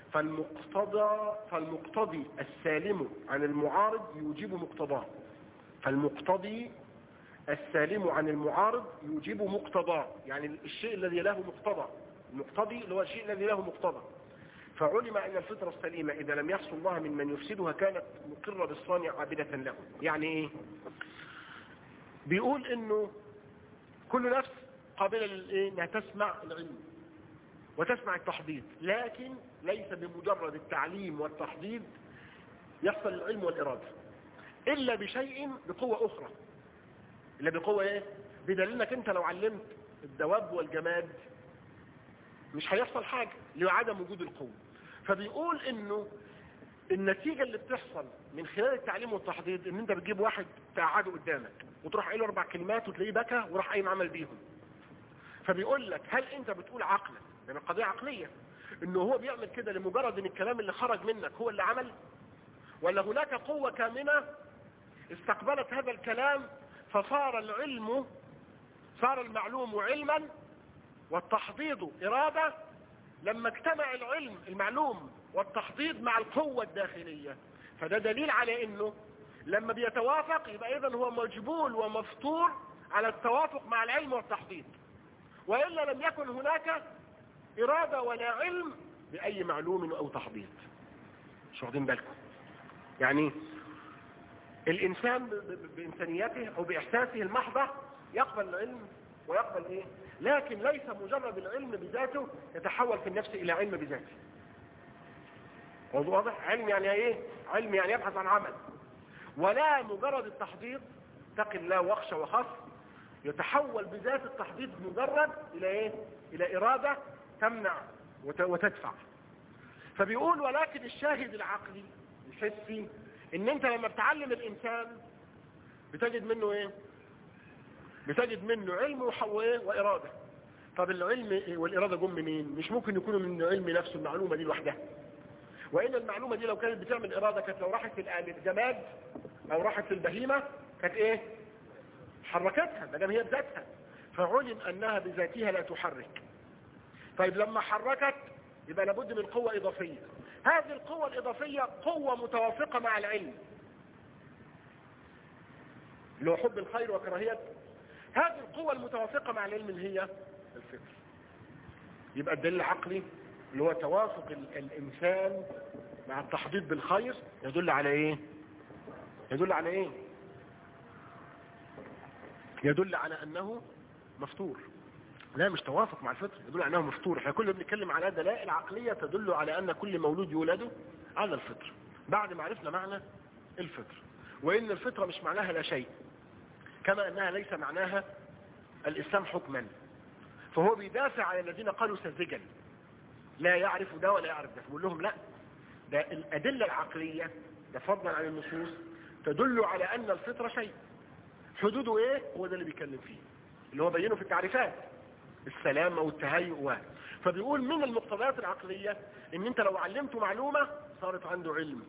فالمقتضي السالم عن المعارض يوجب مقتضاه. فالمقتضي السالم عن المعارض يوجب مقتضاه، يعني الشيء الذي له مقتضى. المقتضي اللي هو الشيء الذي له مقتضى. فعلم أن الفطرة السليمة إذا لم يحصل الله من يفسدها كانت مقرة بالصانع عابدة له. يعني إيه؟ بيقول إنه كل نفس قابلة إنها تسمع العلم وتسمع التحضيض، لكن ليس بمجرد التعليم والتحضيض يحصل العلم والإرادة، إلا بشيء بقوة أخرى. إلا بقوة إيه؟ بدليل إنك أنت لو علمت الدواب والجماد مش هيحصل حاجة لعدم وجود القوة. فبيقول إنه النتيجة اللي بتحصل من خلال التعليم والتحضيض إن أنت بتجيب واحد تقعده قدامك وتروح قايله 4 كلمات وتلاقيه بكى وراح قايم عمل بيهم. فبيقول لك هل أنت بتقول عقلا، يعني القضية عقلية، إنه هو بيعمل كده لمجرد إن الكلام اللي خرج منك هو اللي عمل، ولا هناك قوة كامنة استقبلت هذا الكلام فصار العلم، صار المعلوم علما والتحضيض إرادة، لما اجتمع العلم المعلوم والتحضيض مع القوة الداخلية. فده دليل على انه لما بيتوافق يبقى اذا هو مجبول ومفطور على التوافق مع العلم والتحضيض، وإلا لم يكن هناك إرادة ولا علم بأي معلوم أو تحضيض. مش واخدين بالكم؟ يعني الإنسان بإنسانيته أو بإحساسه المحضة يقبل العلم ويقبل إيه؟ لكن ليس مجرد العلم بذاته يتحول في النفس إلى علم بذاته. واضح؟ علم يعني إيه؟ علم يعني يبحث عن عمل. ولا مجرد التحضيض اتق الله واخشى وخف يتحول بذات التحضيض مجرد إلى إيه؟ إلى إرادة تمنع وتدفع. فبيقول ولكن الشاهد العقلي الحسي ان انت لما بتعلم الانسان بتجد منه ايه؟ بتجد منه علم وإرادة. طب العلم والإرادة جم منين؟ مش ممكن يكونوا من علم نفسه المعلومة دي لوحدها. وإن المعلومة دي لو كانت بتعمل إرادة كانت لو راحت للجماد أو راحت للبهيمة كانت إيه؟ حركتها ما دام هي بذاتها. فعلم أنها بذاتها لا تحرك. طيب لما حركت يبقى لابد من قوة إضافية. هذه القوة الإضافية قوة متوافقة مع العلم، اللي هو حب الخير وكراهية. هذه القوة المتوافقة مع العلم اللي هي الفطر. يبقى الدليل العقلي اللي هو توافق الإنسان مع التحضيض بالخير يدل على إيه؟ يدل على إيه؟ يدل على أنه مفطور. لا مش توافق مع الفطر، يدل على أنه مفطور. احنا كلنا بنتكلم على دلائل عقلية تدل على أن كل مولود يولد على الفطر بعد ما عرفنا معنى الفطر، وإن الفطرة مش معناها لا شيء، كما أنها ليس معناها الإسلام حكما. فهو بيدافع على الذين قالوا سذجا لا يعرف ده ولا يعرف ده، بيقول لهم لا، ده الأدلة العقلية ده فضلا عن النصوص تدل على أن الفطرة شيء. حدوده إيه؟ هو ده اللي بيتكلم فيه، اللي هو بينه في التعريفات السلام أو التهيؤ. فبيقول من المقتضيات العقلية ان انت لو علمته معلومة صارت عنده علم،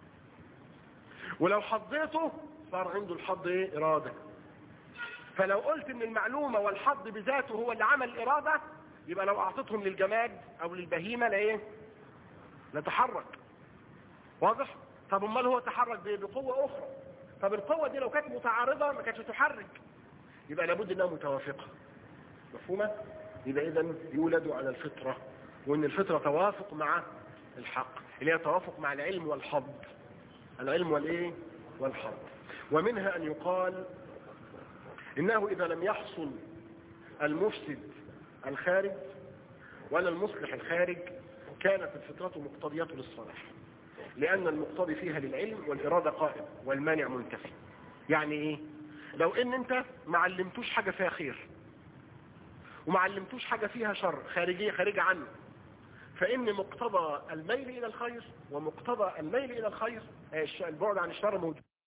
ولو حضيته صار عنده الحض ايه؟ إرادة. فلو قلت ان المعلومة والحض بذاته هو اللي عمل الإرادة، يبقى لو اعطيتهم للجماد او للبهيمة لايه؟ لتحرك. واضح؟ طب امال هو تحرك بقوة اخرى. طب القوة دي لو كانت متعارضة ما كانتش تحرك، يبقى لابد انها متوافقة. مفهومة؟ يبقى اذا يولد على الفطرة، وان الفطرة توافق مع الحق اللي هي توافق مع العلم والحظ. العلم والايه؟ والحظ. ومنها ان يقال انه اذا لم يحصل المفسد الخارج ولا المصلح الخارج كانت الفطرة مقتضية للصلاح، لأن المقتضي فيها للعلم والإرادة قائم والمانع منتفي. يعني إيه؟ لو إن أنت ما علمتوش حاجة فيها خير وما علمتوش حاجة فيها شر خارجة عنه، فإن مقتضى الميل إلى الخير ومقتضى الميل إلى الخير البعد عن الشر موجود.